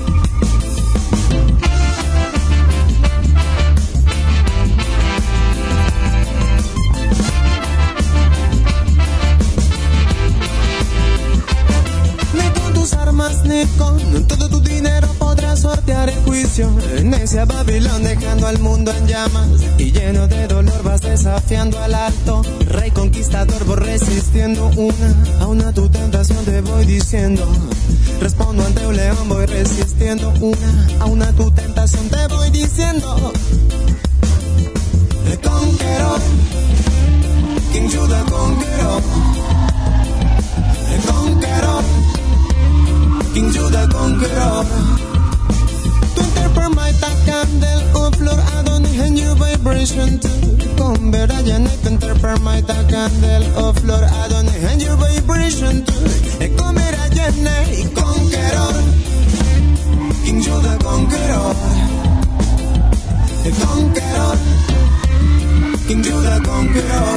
Ni con tus armas ni con todo tu dinero podrás sortear el juicio. Necia Babilón dejando al mundo en llamas y lleno de dolor vas desafiando al alto rey conquistador. Voy resistiendo una a una tu tentación te voy diciendo. Respondo ante un león voy resistiendo una a una tu tentación te voy diciendo. The Conqueror, King Judah Conqueror. The Conqueror, King Judah Conqueror. To interpret my candle of Lord Adonai and your vibration too. Come better and I interpret my candle of Lord Adonai and your vibration too. Come better and I Conqueror, King Judah Conqueror. The Conqueror, King Judah Conqueror.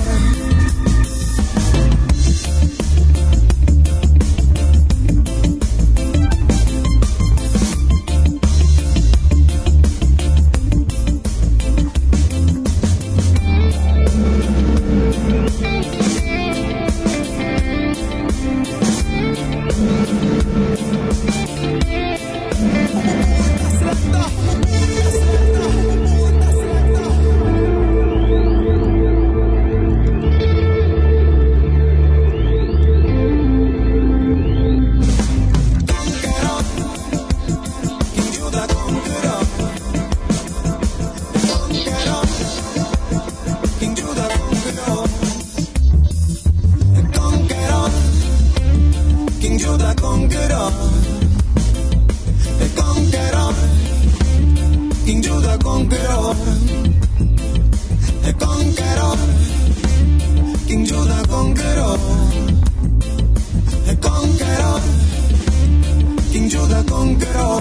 King Judah Conqueror. The Conqueror, King Judah Conqueror. The Conqueror, King Judah Conqueror. The Conqueror, King Judah Conqueror.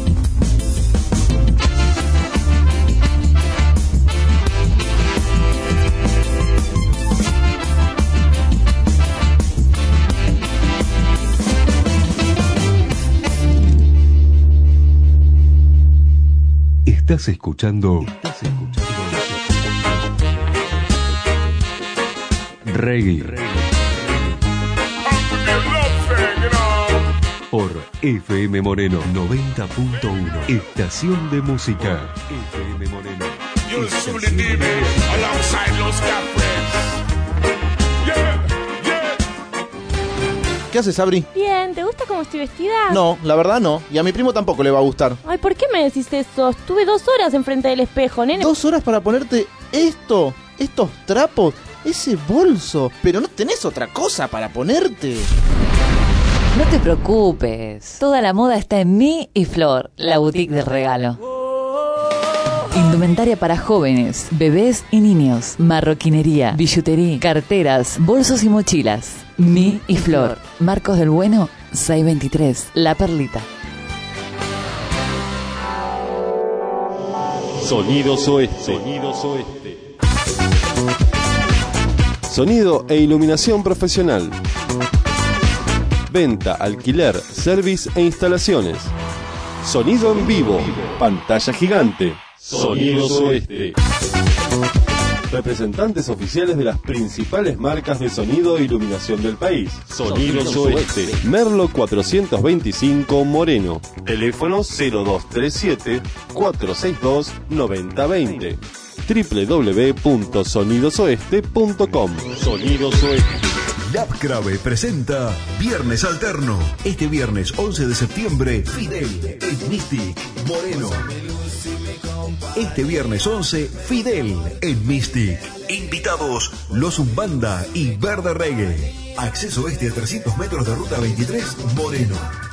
Estás escuchando. Estás escuchando. Reggae. Por F M Moreno noventa punto uno. Estación de música. F M Moreno. Zuli D B, alongside Los Cafres. Yeah, yeah. ¿Qué haces, Sabri? Bien, ¿te gusta cómo estoy vestida? No, la verdad no. Y a mi primo tampoco le va a gustar. Ay, ¿por qué me decís eso? Estuve dos horas enfrente del espejo, nene. ¿Dos horas para ponerte esto? ¿Estos trapos? ¿Ese bolso? Pero no tenés otra cosa para ponerte. No te preocupes. Toda la moda está en Mi y Flor, la boutique del regalo. Indumentaria para jóvenes, bebés y niños. Marroquinería, billutería, carteras, bolsos y mochilas. Mi y Flor. Marcos del Bueno, seiscientos veintitrés. La Perlita. Sonidos Oeste. Sonidos Oeste. Sonido e iluminación profesional. Venta, alquiler, service e instalaciones. Sonido en vivo. Pantalla gigante. Sonidos Oeste. Representantes oficiales de las principales marcas de sonido e iluminación del país. Sonidos Oeste. Merlo cuatrocientos veinticinco Moreno. Teléfono cero dos tres siete, cuatro seis dos, nueve cero dos cero. doble u doble u doble u punto sonidos oeste punto com. Sonidos Oeste. Labcrave presenta Viernes Alterno. Este viernes once de septiembre, Fidel, en Mystic, Moreno. Este viernes once, Fidel, en Mystic. Invitados, Los Umbanda y Verde Reggae. Acceso este a trescientos metros de ruta veintitrés, Moreno.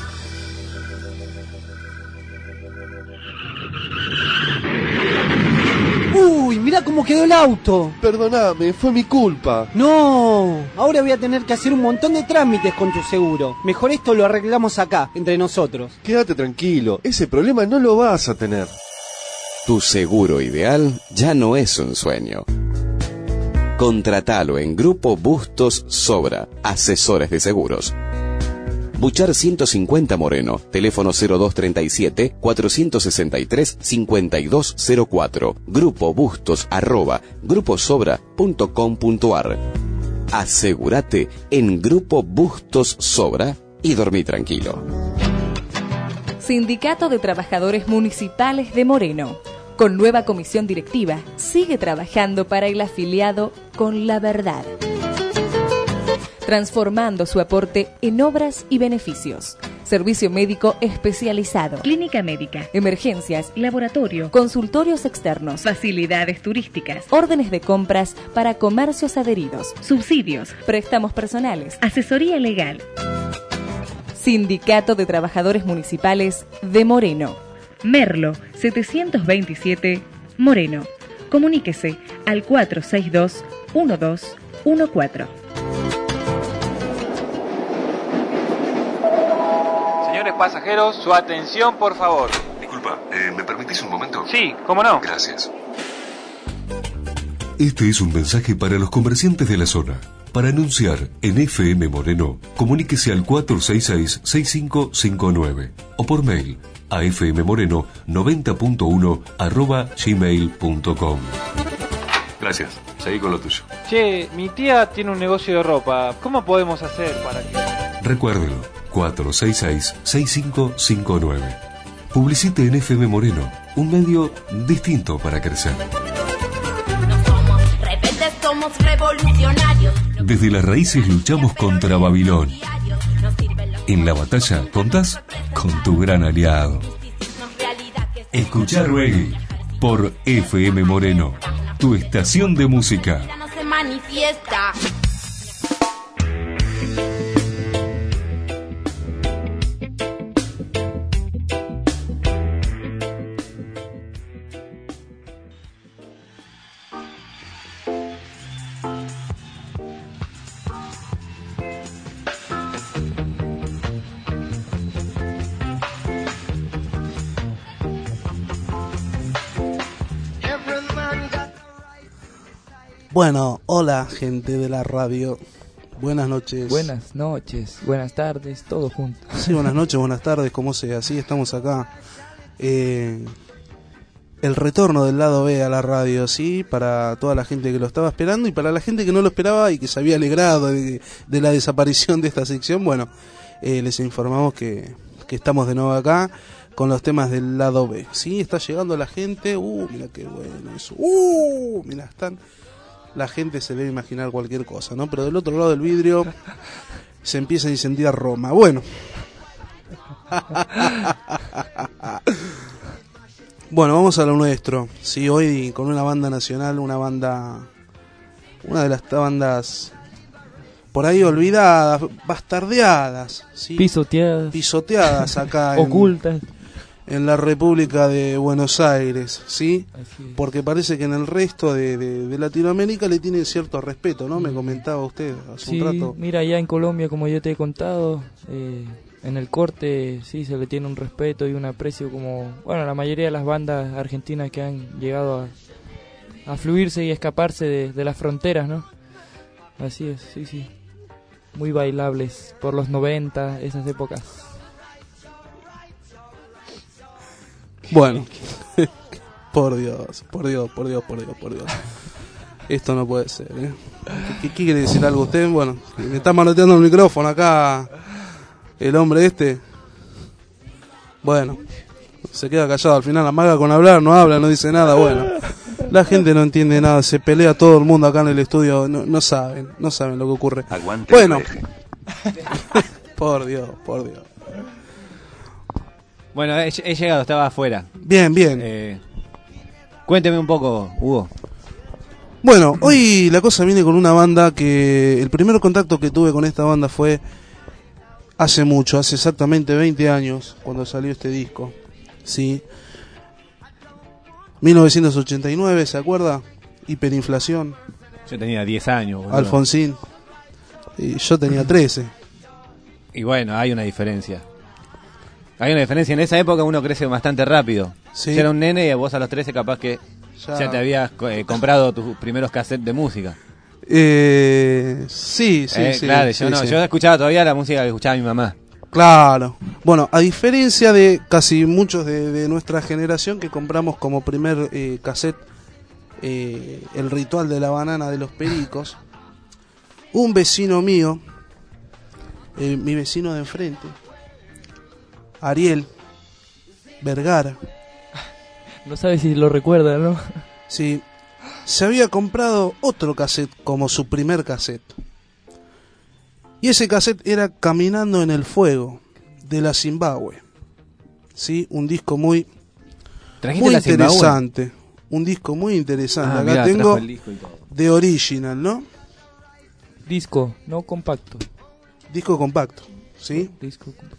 Uy, mirá cómo quedó el auto. Perdóname, fue mi culpa. No, ahora voy a tener que hacer un montón de trámites con tu seguro. Mejor esto lo arreglamos acá, entre nosotros. Quédate tranquilo, ese problema no lo vas a tener. Tu seguro ideal ya no es un sueño. Contratalo en Grupo Bustos Sobra, asesores de seguros. Buchar ciento cincuenta Moreno, teléfono cero dos treinta y siete, cuatrocientos sesenta y tres, cincuenta y dos cero cuatro, grupo bustos arroba gruposobra punto com punto ar. Asegúrate en Grupo Bustos Sobra y dormí tranquilo. Sindicato de Trabajadores Municipales de Moreno. Con nueva comisión directiva, sigue trabajando para el afiliado con la verdad, transformando su aporte en obras y beneficios. Servicio médico especializado, clínica médica, emergencias, laboratorio, consultorios externos, facilidades turísticas, órdenes de compras para comercios adheridos, subsidios, préstamos personales, asesoría legal. Sindicato de Trabajadores Municipales de Moreno. Merlo, setecientos veintisiete, Moreno. Comuníquese al cuatro seis dos, uno dos uno cuatro. Señores pasajeros, su atención, por favor. Disculpa, eh, ¿me permitís un momento? Sí, ¿cómo no? Gracias. Este es un mensaje para los comerciantes de la zona. Para anunciar en F M Moreno, comuníquese al cuatro seis seis, seis cinco cinco nueve o por mail a fmmoreno noventa punto uno arroba gmail punto com. Gracias, seguí con lo tuyo. Che, mi tía tiene un negocio de ropa. ¿Cómo podemos hacer para que...? Recuérdelo, cuatro seis seis, seis cinco cinco nueve. Publicite en F M Moreno, un medio distinto para crecer. Rebeldes somos revolucionarios. Desde las raíces luchamos contra Babilón. En la batalla contás con tu gran aliado. Escuchar reggae por F M Moreno, tu estación de música. Ya no se manifiesta. Bueno, hola gente de la radio, buenas noches. Buenas noches, buenas tardes, todo junto. Sí, buenas noches, buenas tardes, como sea, sí, estamos acá. Eh, el retorno del lado B a la radio, sí, para toda la gente que lo estaba esperando y para la gente que no lo esperaba y que se había alegrado de, de la desaparición de esta sección. Bueno, eh, les informamos que, que estamos de nuevo acá con los temas del lado B. Sí, está llegando la gente. Uh, mira qué bueno eso. Uh, mira, están. La gente se debe imaginar cualquier cosa, ¿no? Pero del otro lado del vidrio se empieza a incendiar Roma. Bueno. Bueno, vamos a lo nuestro. Sí, hoy con una banda nacional, una banda, una de las bandas por ahí olvidadas, bastardeadas, ¿sí? Pisoteadas. Pisoteadas acá en, ocultas. En la República de Buenos Aires, ¿sí? Porque parece que en el resto de, de, de Latinoamérica le tienen cierto respeto, ¿no? Me comentaba usted hace Sí, un rato. mira, allá en Colombia, como yo te he contado, eh, en el corte sí se le tiene un respeto y un aprecio como, bueno, la mayoría de las bandas argentinas que han llegado a, a fluirse y escaparse de, de las fronteras, ¿no? Así es, sí, sí. Muy bailables por los noventa, esas épocas. Bueno, por Dios, por Dios, por Dios, por Dios, por Dios. Esto no puede ser, ¿eh? ¿Qué, qué quiere decir algo usted? Bueno, me está manoteando el micrófono acá el hombre este. Bueno, se queda callado, al final amaga con hablar, no habla, no dice nada. Bueno, la gente no entiende nada, se pelea todo el mundo acá en el estudio, no, no saben, no saben lo que ocurre. Aguante. Bueno, por Dios, por Dios. Bueno, he, he llegado, estaba afuera. Bien, bien. Eh, cuénteme un poco, Hugo. Bueno, hoy la cosa viene con una banda que el primer contacto que tuve con esta banda fue hace mucho, hace exactamente veinte años, cuando salió este disco. Sí. mil novecientos ochenta y nueve, ¿se acuerda? Hiperinflación. Yo tenía diez años. Boludo. Alfonsín. Y yo tenía trece. Y bueno, hay una diferencia. Hay una diferencia. En esa época uno crece bastante rápido. Sí. Si era un nene y vos a los trece capaz que ya, ya te habías eh, comprado tus primeros cassettes de música. Eh, sí, sí, eh, sí. Claro, sí, yo no, sí. yo escuchaba todavía la música que escuchaba mi mamá. Claro. Bueno, a diferencia de casi muchos de, de nuestra generación que compramos como primer eh, cassette eh, El ritual de la banana de los pericos, un vecino mío, eh, mi vecino de enfrente, Ariel Vergara. No sabes si lo recuerda, ¿no? Sí, se había comprado otro cassette como su primer cassette. Y ese cassette era Caminando en el Fuego, de la Zimbabue. Sí, un disco muy, muy la interesante. Zimbabue? Un disco muy interesante. Ah, Acá mirá, tengo trajo el disco y todo. The Original, ¿no? Disco, no compacto. Disco compacto, ¿sí? Disco compacto.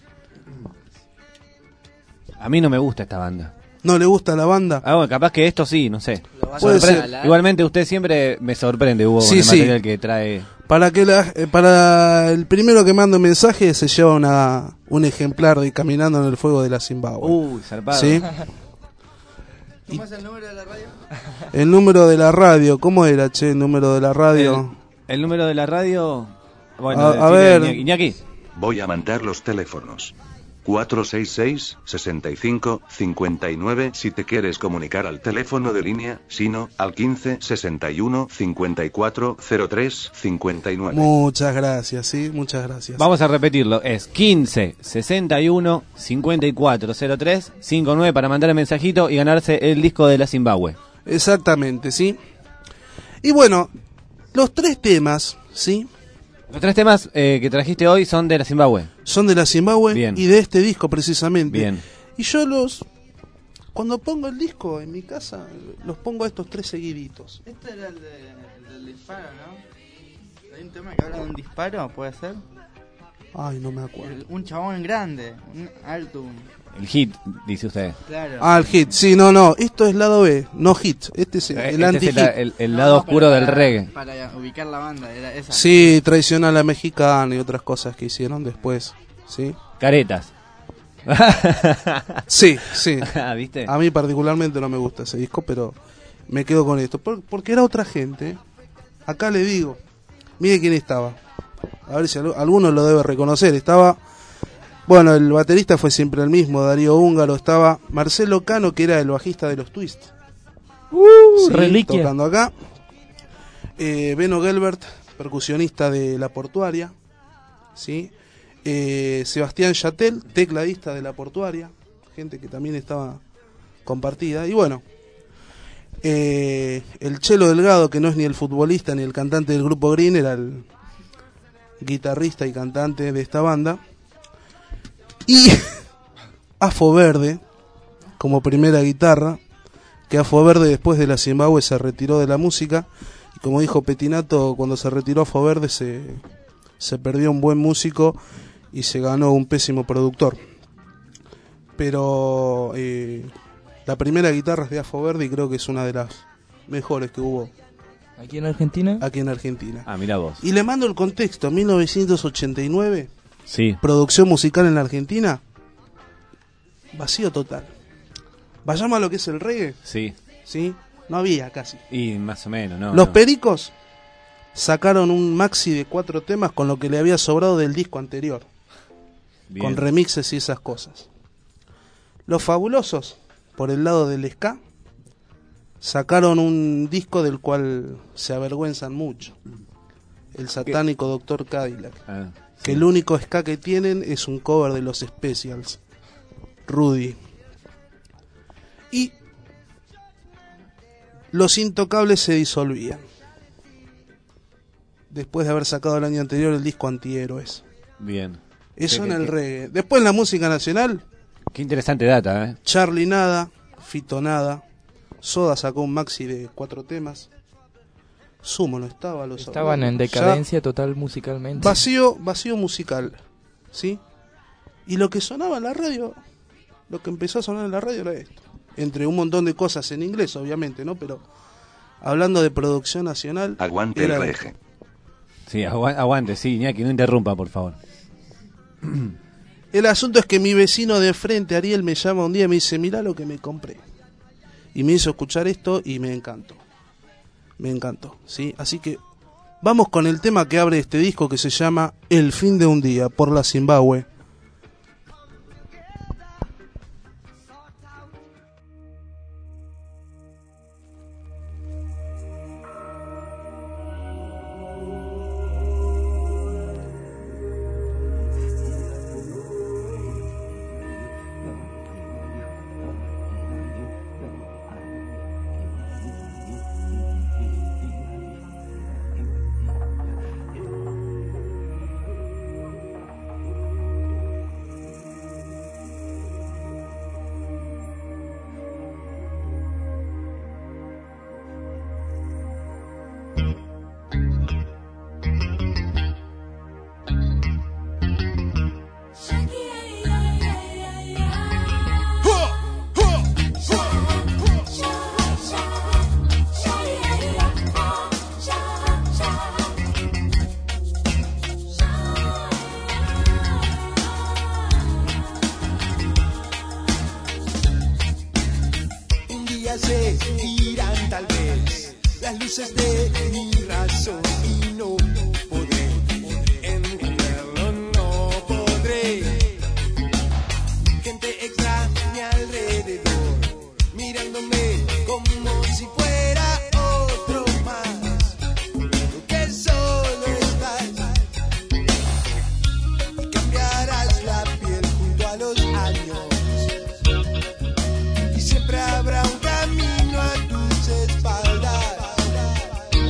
A mí no me gusta esta banda. ¿No le gusta la banda? Ah, bueno, capaz que esto sí, no sé. Puede Sorpre- ser. Igualmente usted siempre me sorprende, Hugo, Sí, con el sí. material que trae. Para que la, eh, para el primero que manda un mensaje se lleva una un ejemplar de Caminando en el Fuego de la Zimbabue. Uy, zarpado. ¿Sí? ¿Cómo es el número de la radio? El número de la radio, ¿cómo era, che, el número de la radio? El, el número de la radio. Bueno, A- a decile, ver. Iñaki. Iñaki. Voy a mandar los teléfonos. cuatro seis seis, seis cinco, cinco nueve si te quieres comunicar al teléfono de línea, sino al quince, sesenta y uno, cincuenta y cuatro, cero tres, cincuenta y nueve. Muchas gracias, sí, muchas gracias. Vamos a repetirlo. Es quince, sesenta y uno, cincuenta y cuatro, cero tres, cincuenta y nueve para mandar el mensajito y ganarse el disco de la Zimbabue. Exactamente, sí. Y bueno, los tres temas, ¿sí? Los tres temas eh, que trajiste hoy son de la Zimbabue. Son de la Zimbabue. Bien. Y de este disco precisamente. Bien. Y yo los... Cuando pongo el disco en mi casa, los pongo a estos tres seguiditos. Este era el, de, el del disparo, ¿no? Hay un tema que habla de un disparo, ¿puede ser? Ay, no me acuerdo. El- un chabón grande, un alto. un- El hit, dice usted. Claro. Ah, el hit. Sí, no, no. Esto es lado B, no hit. Este es el, Eh, el este anti-hit. es el, el- el lado No, oscuro para- del reggae. Para ubicar la banda, era esa. Sí, traicionar a la mexicana y otras cosas que hicieron después. ¿Sí? Caretas. Sí, sí. Ah, ¿viste? A mí particularmente no me gusta ese disco, pero me quedo con esto. Por- porque era otra gente. Acá le digo. Mire quién estaba. A ver si al- alguno lo debe reconocer. Estaba... Bueno, el baterista fue siempre el mismo, Darío Húngaro. Estaba Marcelo Cano, que era el bajista de los Twist. Uh, Sí, reliquia. tocando acá. Eh, Beno Gelbert, percusionista de La Portuaria. ¿Sí? Eh, Sebastián Yatel, tecladista de La Portuaria. gente que también estaba compartida. Y bueno, eh, el Chelo Delgado, que no es ni el futbolista ni el cantante del grupo Green, era el guitarrista y cantante de esta banda. Y Afo Verde, como primera guitarra, que Afo Verde después de la Zimbabue se retiró de la música. Y como dijo Petinato, cuando se retiró Afo Verde se, se perdió un buen músico y se ganó un pésimo productor. Pero eh, la primera guitarra es de Afo Verde y creo que es una de las mejores que hubo. ¿Aquí en Argentina? Aquí en Argentina. Ah, mira vos. Y le mando el contexto, mil novecientos ochenta y nueve, sí. Producción musical en la Argentina, vacío total. Vayamos a lo que es el reggae. Sí. Sí, no había casi. Y más o menos, ¿no? Los no. Pericos sacaron un maxi de cuatro temas con lo que le había sobrado del disco anterior. Bien. Con remixes y esas cosas. Los Fabulosos, por el lado del ska, sacaron un disco del cual se avergüenzan mucho. El satánico ¿Qué? Doctor Cadillac. Ah, sí. Que el único ska que tienen es un cover de los Specials. Rudy. Y Los Intocables se disolvían. Después de haber sacado el año anterior el disco Antihéroes. Bien. Eso ¿Qué, en el qué? reggae. Después en la música nacional. Qué interesante data, ¿eh? Charly nada, Fito nada. Soda sacó un maxi de cuatro temas. Sumo no estaba, los estaban en decadencia ya total musicalmente. Vacío, vacío musical, ¿sí? Y lo que sonaba en la radio, lo que empezó a sonar en la radio era esto. Entre un montón de cosas en inglés, obviamente, ¿no? Pero hablando de producción nacional. Aguante el reggae. Sí, agu aguante, sí, Iñaki, no interrumpa, por favor. El asunto es que mi vecino de frente, Ariel, me llama un día y me dice, mirá lo que me compré. Y me hizo escuchar esto y me encantó. Me encantó, ¿sí? Así que vamos con el tema que abre este disco que se llama El fin de un día, por la Zimbabue. Se irán tal vez las luces de mi razón y no podré entenderlo, no podré. Gente extraña alrededor, mirándome como si fuera otro más, que solo estás y cambiarás la piel junto a los años. Siempre habrá un camino a tus espaldas.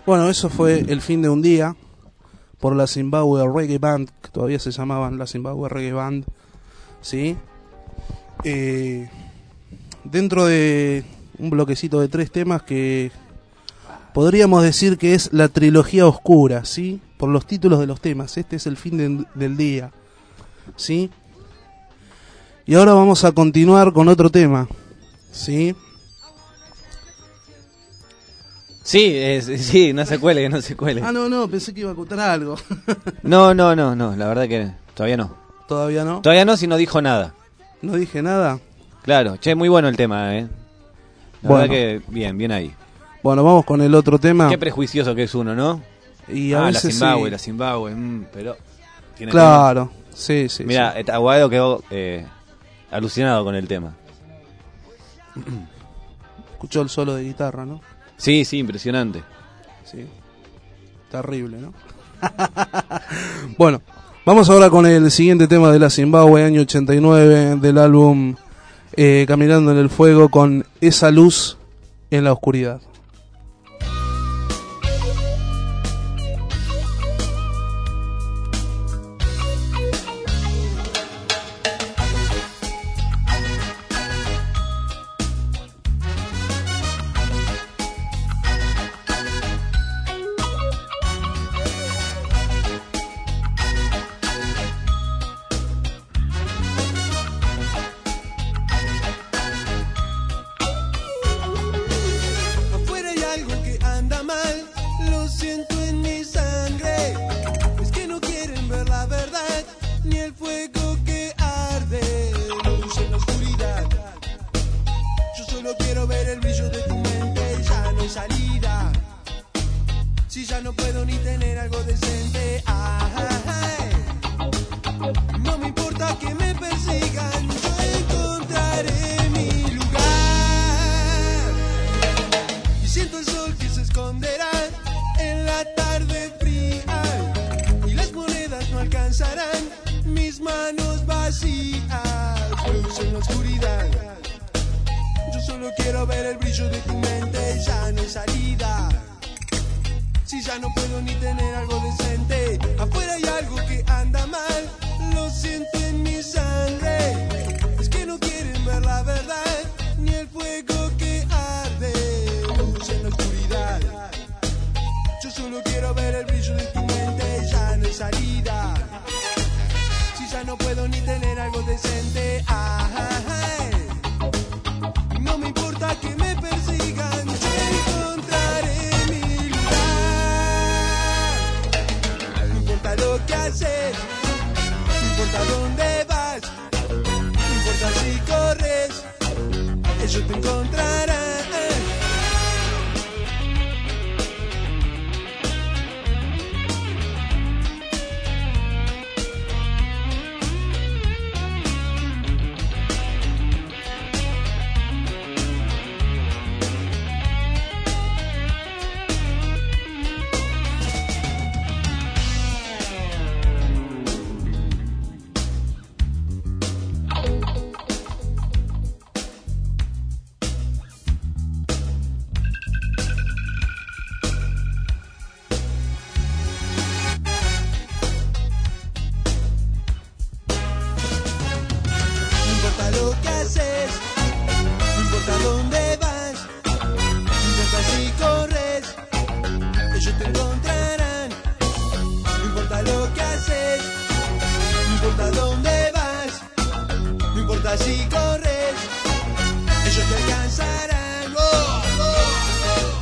Bueno, eso fue El fin de un día por la Zimbabwe Reggae Band, que todavía se llamaban la Zimbabwe Reggae Band, ¿sí? Eh, dentro de un bloquecito de tres temas que podríamos decir que es la trilogía oscura, ¿sí? Por los títulos de los temas. Este es El fin de, del día, ¿sí? Y ahora vamos a continuar con otro tema, ¿sí? Sí, es, sí, no se cuele, no se cuele. Ah, no, no, pensé que iba a contar algo. No, no, no, no, la verdad que todavía no. ¿Todavía no? Todavía no, si no dijo nada. ¿No dije nada? Claro, che, muy bueno el tema, eh. La Bueno. verdad que bien, bien ahí. Bueno, vamos con el otro tema. Qué prejuicioso que es uno, ¿no? Y a ah, veces la Zimbabue, sí. la Zimbabue, mm, pero... ¿tiene Claro, temas? sí, sí. Mira, sí. Aguado quedó eh, alucinado con el tema. Escuchó el solo de guitarra, ¿no? Sí, sí, impresionante. Sí. Terrible, ¿no? Bueno, vamos ahora con el siguiente tema de la Zimbabue, año ochenta y nueve, del álbum eh, Caminando en el Fuego, con Esa luz en la oscuridad. Afuera hay algo que anda mal, lo siento en mi sangre. Es que no quieren ver la verdad, ni el fuego que arde. Luz en la oscuridad. Yo solo quiero ver el brillo de tu mente, ya no hay salida. Si ya no puedo ni tener algo decente, ay, no me importa que me persigan, yo encontraré mi lugar. Y siento el sol que se esconderá en la tarde fría, y las monedas no alcanzarán mis manos vacías. Luz en la oscuridad. Yo solo quiero ver el brillo de tu mente, ya no hay salida. Si ya no puedo ni tener algo decente, afuera hay algo que anda mal, lo siento en mi sangre. Es que no quieren ver la verdad, ni el fuego que arde. Luz en la oscuridad. Yo solo quiero ver el brillo de tu mente, ya no hay salida. Si ya no puedo ni tener algo decente, ay, no me importa que me persigan, yo encontraré mi lugar. No importa lo que haces, no importa dónde vas, no importa si corres, ellos te encontrarán. No importa lo que haces, no importa dónde vas, no importa si corres, ellos te encontrarán. No importa lo que haces, no importa dónde vas, no importa si corres, ellos te alcanzarán. Oh, oh, oh.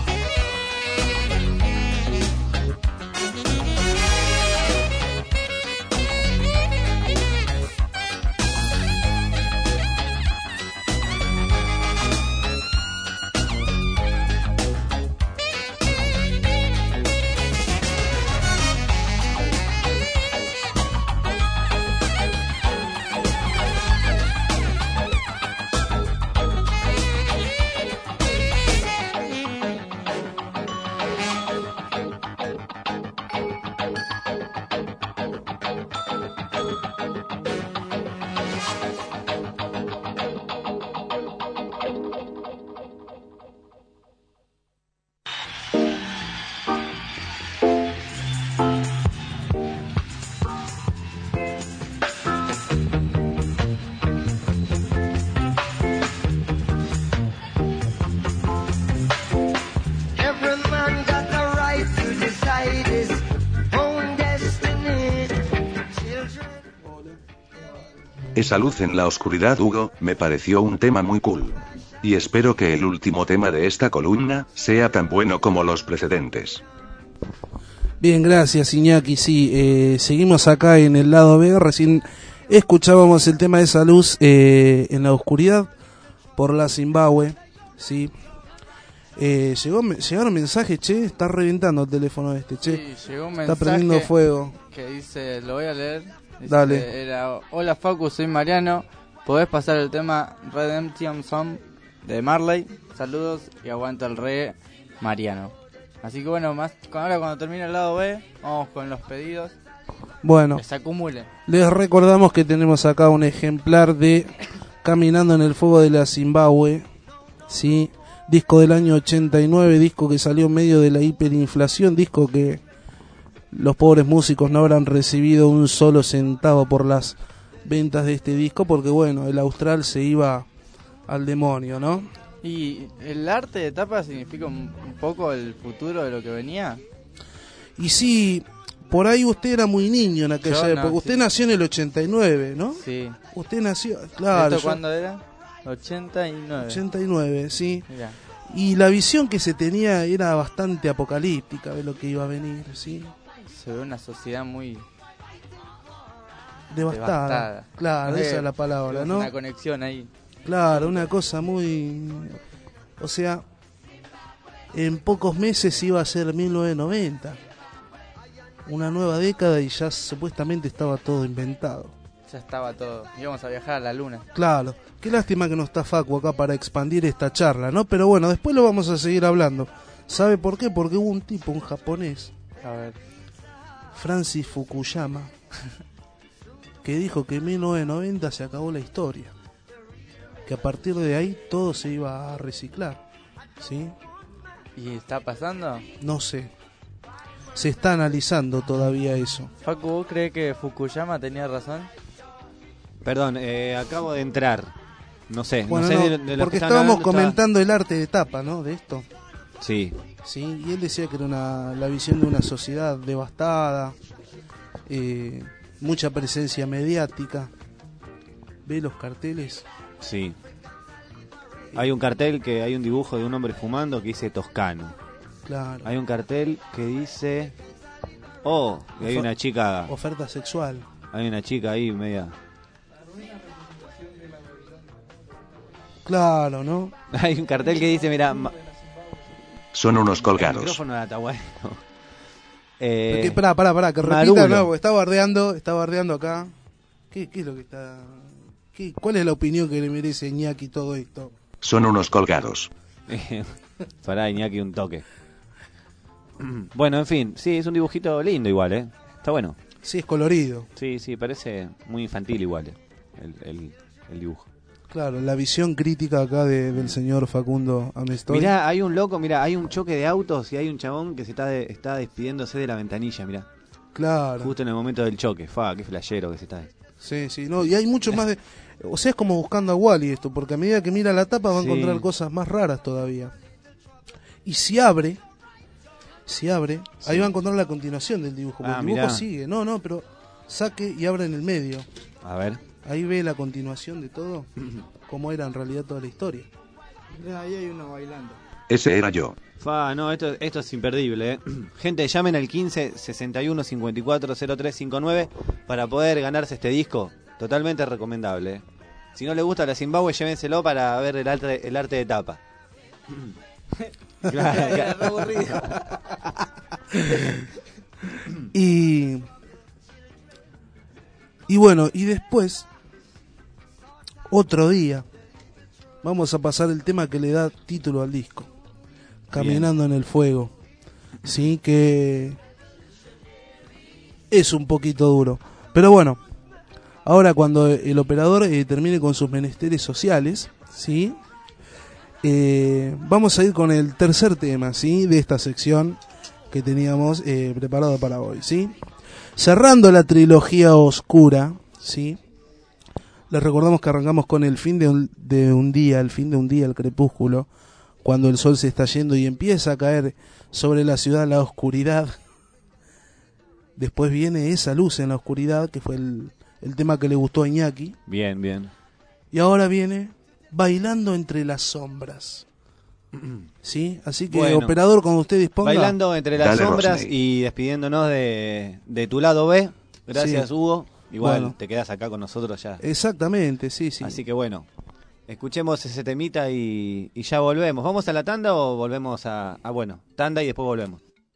Esa luz en la oscuridad, Hugo, me pareció un tema muy cool. Y espero que el último tema de esta columna sea tan bueno como los precedentes. Bien, gracias Iñaki. Sí, eh, seguimos acá en el lado B. Recién escuchábamos el tema de esa luz eh, en la oscuridad por la Zimbabue. Sí. Eh, llegó, llegaron mensajes, che, está reventando el teléfono este, che. Sí, llegó un está mensaje prendiendo fuego. que dice, lo voy a leer. Dice, Dale. Era, hola Facu, soy Mariano. ¿Podés pasar el tema Redemption Song de Marley? Saludos y aguanta el reggae, Mariano. Así que bueno, más ahora cuando termine el lado B, vamos con los pedidos. Bueno, que se acumule. Les recordamos que tenemos acá un ejemplar de Caminando en el Fuego de la Zimbabue, ¿sí? Disco del año ochenta y nueve, disco que salió en medio de la hiperinflación, disco que los pobres músicos no habrán recibido un solo centavo por las ventas de este disco, porque bueno, el austral se iba al demonio, ¿no? ¿Y el arte de tapa significa un, un poco el futuro de lo que venía? Y sí, por ahí usted era muy niño en aquella Yo no, época, usted sí. nació en el ochenta y nueve, ¿no? Sí. Usted nació, claro. ¿Esto yo- cuándo era? ochenta y nueve. ochenta y nueve, sí. Mirá. Y la visión que se tenía era bastante apocalíptica de lo que iba a venir, ¿sí? Se ve una sociedad muy Devastada. devastada. Claro, Eh, esa es la palabra, es ¿no? Una conexión ahí. Claro, una cosa muy... O sea, en pocos meses iba a ser mil novecientos noventa. Una nueva década y ya supuestamente estaba todo inventado. Ya estaba todo. Íbamos a viajar a la luna. Claro, qué lástima que no está Facu acá para expandir esta charla, ¿no? Pero bueno, después lo vamos a seguir hablando. ¿Sabe por qué? Porque hubo un tipo, un japonés, A ver. Francis Fukuyama, que dijo que en mil novecientos noventa se acabó la historia. Que a partir de ahí todo se iba a reciclar, ¿sí? ¿Y está pasando? No sé. Se está analizando todavía eso. Facu, ¿vos crees que Fukuyama tenía razón? Perdón, eh, acabo de entrar. No sé, Bueno, no sé no, de, de lo que porque están estábamos hablando, estaba- comentando el arte de tapa, ¿no? De esto. Sí. Sí, y él decía que era una, la visión de una sociedad devastada, eh, mucha presencia mediática. ¿Ve los carteles? Sí. Hay un cartel que hay un dibujo de un hombre fumando que dice Toscano. Claro. Hay un cartel que dice... Oh, y hay Ofer- una chica... Oferta sexual. Hay una chica ahí media... Claro, ¿no? Hay un cartel que dice, mira... ma- Son unos El colgados. micrófono está bueno. Eh, Que, pará, pará, pará, que repita, Marulo. no, porque está bardeando, está bardeando acá. ¿Qué, qué es lo que está...? ¿Qué, ¿Cuál es la opinión que le merece Iñaki todo esto? Son unos colgados. Pará, Iñaki, un toque. Bueno, en fin, sí, es un dibujito lindo igual, ¿eh? Está bueno. Sí, es colorido. Sí, sí, parece muy infantil igual, eh, el, el, el dibujo. Claro, la visión crítica acá de- del señor Facundo Amestoy. Mirá, hay un loco, mirá, hay un choque de autos y hay un chabón que se está, de- está despidiéndose de la ventanilla, mirá. Claro. Justo en el momento del choque. Fa, qué flashero que se está. Sí, sí, no, y hay mucho más de... O sea, es como buscando a Wally esto, porque a medida que mira la tapa va a Sí. encontrar cosas más raras todavía. Y si abre, si abre, ahí va a encontrar la continuación del dibujo, porque Ah, el dibujo mirá. sigue, no, no, pero saque y abre en el medio. A ver. Ahí ve la continuación de todo, cómo era en realidad toda la historia. Ahí hay uno bailando. Ese era yo. Fa, no, esto, esto es imperdible, ¿eh? Gente, llamen al quince sesenta y uno cincuenta y cuatro cero tres cincuenta y nueve para poder ganarse este disco. Totalmente recomendable, ¿eh? Si no le gusta la Zimbabue, llévenselo para ver el arte, el arte de tapa. Claro, claro. Y y bueno, y después otro día vamos a pasar el tema que le da título al disco, Caminando en el Fuego. Sí, que es un poquito duro, pero bueno, ahora cuando el operador eh, termine con sus menesteres sociales, sí, eh, vamos a ir con el tercer tema, sí, de esta sección que teníamos eh, preparado para hoy, sí. Cerrando la trilogía oscura, sí. Les recordamos que arrancamos con el fin de un, de un día, el fin de un día, el crepúsculo, cuando el sol se está yendo y empieza a caer sobre la ciudad la oscuridad. Después viene esa luz en la oscuridad, que fue el, el tema que le gustó a Iñaki. Bien, bien. Y ahora viene Bailando entre las sombras. ¿Sí? Así que, Bueno, operador, cuando usted disponga. Bailando entre las Dale, sombras Rosney. y despidiéndonos de, de tu lado B. Gracias, Sí. Hugo. Igual Bueno. te quedas acá con nosotros ya. Exactamente, sí, sí. Así que bueno, escuchemos ese temita y, y ya volvemos. ¿Vamos a la tanda o volvemos a... Ah, bueno, tanda y después volvemos.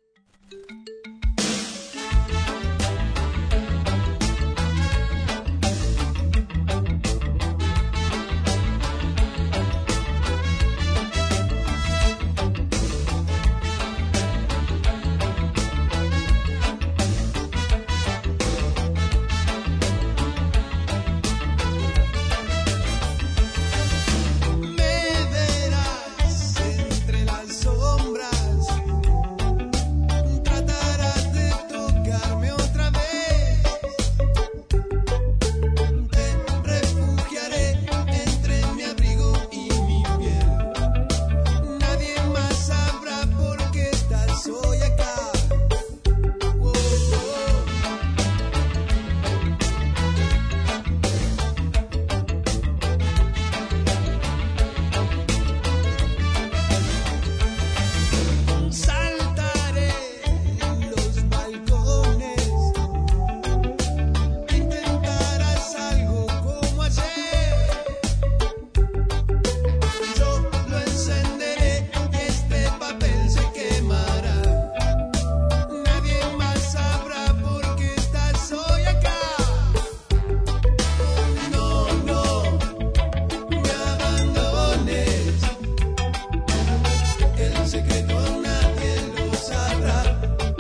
Me verás entre las sombras, tratarás de tocarme otra vez. Te refugiaré entre mi abrigo y mi piel. Nadie más sabrá por qué estás hoy acá. Oh, oh. Saltaré los balcones, intentarás algo como ayer. Yo lo encenderé y este papel se quemará. Nadie más sabrá por qué estás hoy acá. No, no, me abandones. El secreto nadie lo sabrá.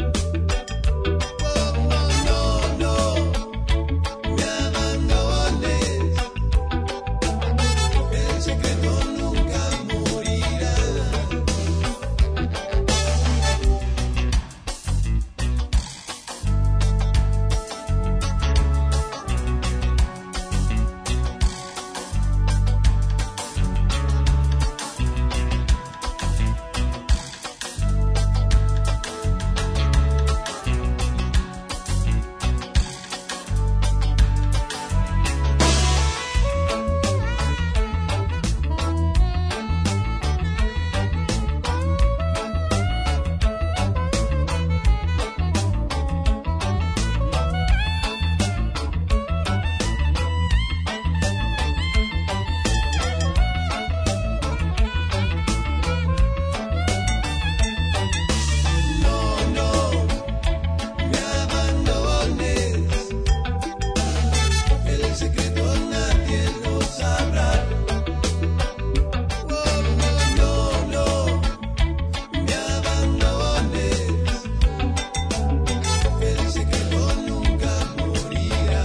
Oh, no, no, no, me abandones. El secreto nunca morirá. No, no, me abandones. El secreto nadie lo sabrá. Oh, no, no, no, me abandones. El secreto nunca morirá.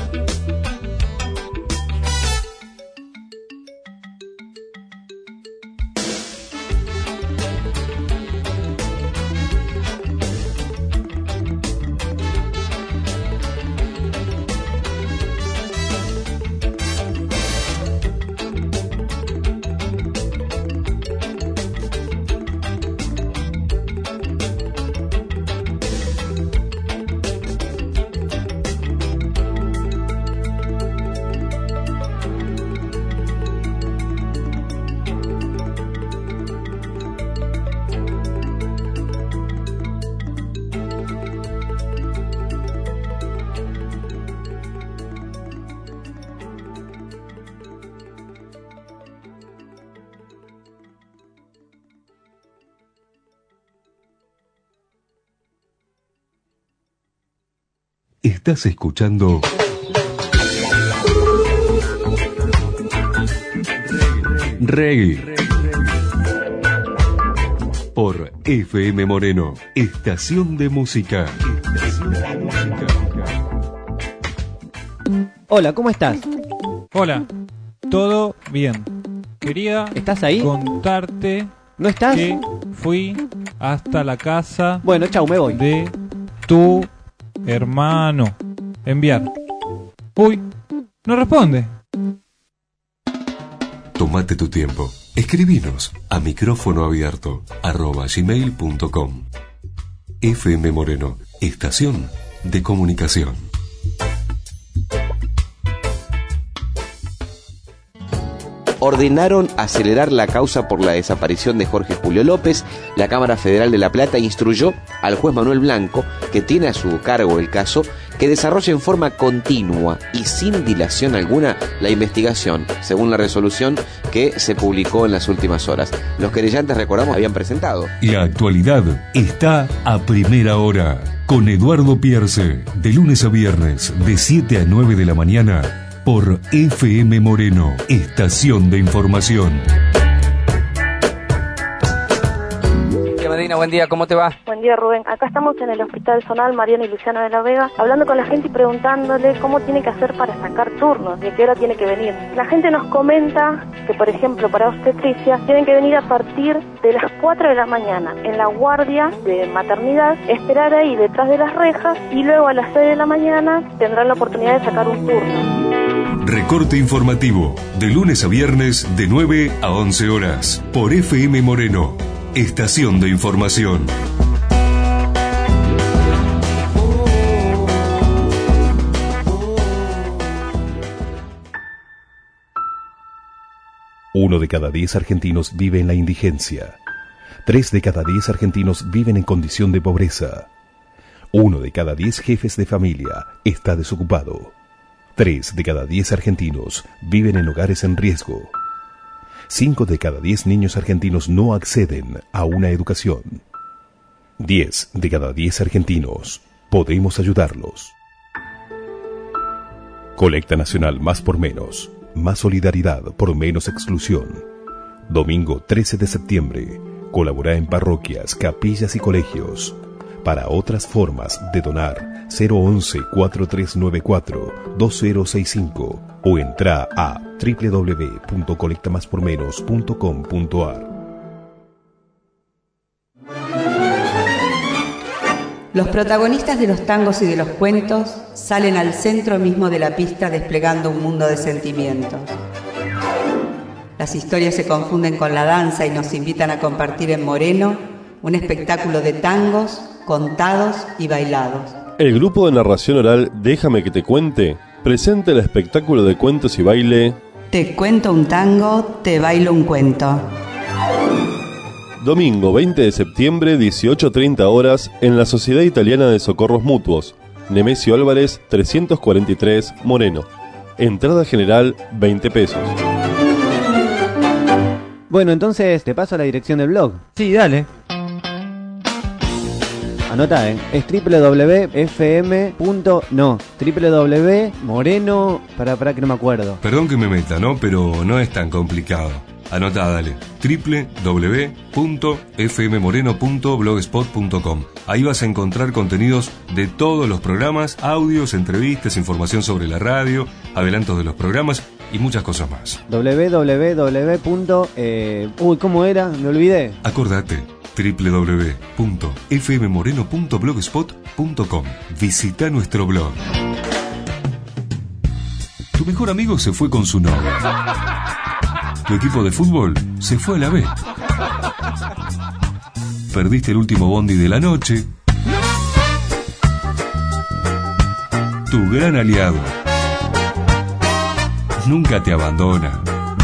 Estás escuchando Reggae por F M Moreno, estación de música. Hola, ¿cómo estás? Hola, todo bien. Quería ¿Estás ahí? contarte ¿No estás? que fui hasta la casa Bueno, chau, me voy. de tu hermano. Enviar. Uy, no responde. Tómate tu tiempo. Escribinos a micrófono abierto arroba gmail punto com. F M Moreno, estación de comunicación. ordenaron acelerar la causa por la desaparición de Jorge Julio López. La Cámara Federal de La Plata instruyó al juez Manuel Blanco, que tiene a su cargo el caso, que desarrolle en forma continua y sin dilación alguna la investigación, según la resolución que se publicó en las últimas horas. Los querellantes, recordamos, habían presentado. La actualidad está a primera hora con Eduardo Pierce, de lunes a viernes, de siete a nueve de la mañana, por F M Moreno, estación de información. Medina, buen día, ¿cómo te va? Buen día, Rubén. Acá estamos en el Hospital Zonal Mariano y Luciano de la Vega, hablando con la gente y preguntándole cómo tiene que hacer para sacar turnos y a qué hora tiene que venir. La gente nos comenta que, por ejemplo, para obstetricia, tienen que venir a partir de las cuatro de la mañana en la guardia de maternidad, esperar ahí detrás de las rejas y luego a las seis de la mañana tendrán la oportunidad de sacar un turno. Recorte informativo, de lunes a viernes, de nueve a once horas, por F M Moreno, estación de información. Uno de cada diez argentinos vive en la indigencia. Tres de cada diez argentinos viven en condición de pobreza. Uno de cada diez jefes de familia está desocupado. Tres de cada diez argentinos viven en hogares en riesgo. Cinco de cada diez niños argentinos no acceden a una educación. Diez de cada diez argentinos podemos ayudarlos. Colecta Nacional Más por Menos. Más solidaridad por menos exclusión. Domingo trece de septiembre. Colabora en parroquias, capillas y colegios. Para otras formas de donar, cero once, cuatro tres nueve cuatro, dos cero seis cinco o entra a doble u doble u doble u punto colecta más por menos punto com punto a r. Los protagonistas de los tangos y de los cuentos salen al centro mismo de la pista desplegando un mundo de sentimientos. Las historias se confunden con la danza y nos invitan a compartir en Moreno un espectáculo de tangos contados y bailados. El grupo de narración oral Déjame que te cuente presenta el espectáculo de cuentos y baile Te cuento un tango, te bailo un cuento. Domingo veinte de septiembre, dieciocho treinta horas, en la Sociedad Italiana de Socorros Mutuos, Nemesio Álvarez trescientos cuarenta y tres, Moreno. Entrada general veinte pesos. Bueno, entonces te paso la dirección del blog. Sí, dale. Anota, ¿eh? Es doble u doble u doble u punto f m. No, doble u doble u doble u punto moreno... Para, para que no me acuerdo. Perdón que me meta, ¿no? Pero no es tan complicado. Anotá, dale. doble u doble u doble u punto f m moreno punto blogspot punto com. Ahí vas a encontrar contenidos de todos los programas, audios, entrevistas, información sobre la radio, adelantos de los programas y muchas cosas más. doble u doble u doble u punto... Eh, uy, ¿cómo era? Me olvidé. Acordate. doble u doble u doble u punto f m moreno punto blogspot punto com. Visita nuestro blog. Tu mejor amigo se fue con su novia. Tu equipo de fútbol se fue a la B. Perdiste el último bondi de la noche. Tu gran aliado nunca te abandona.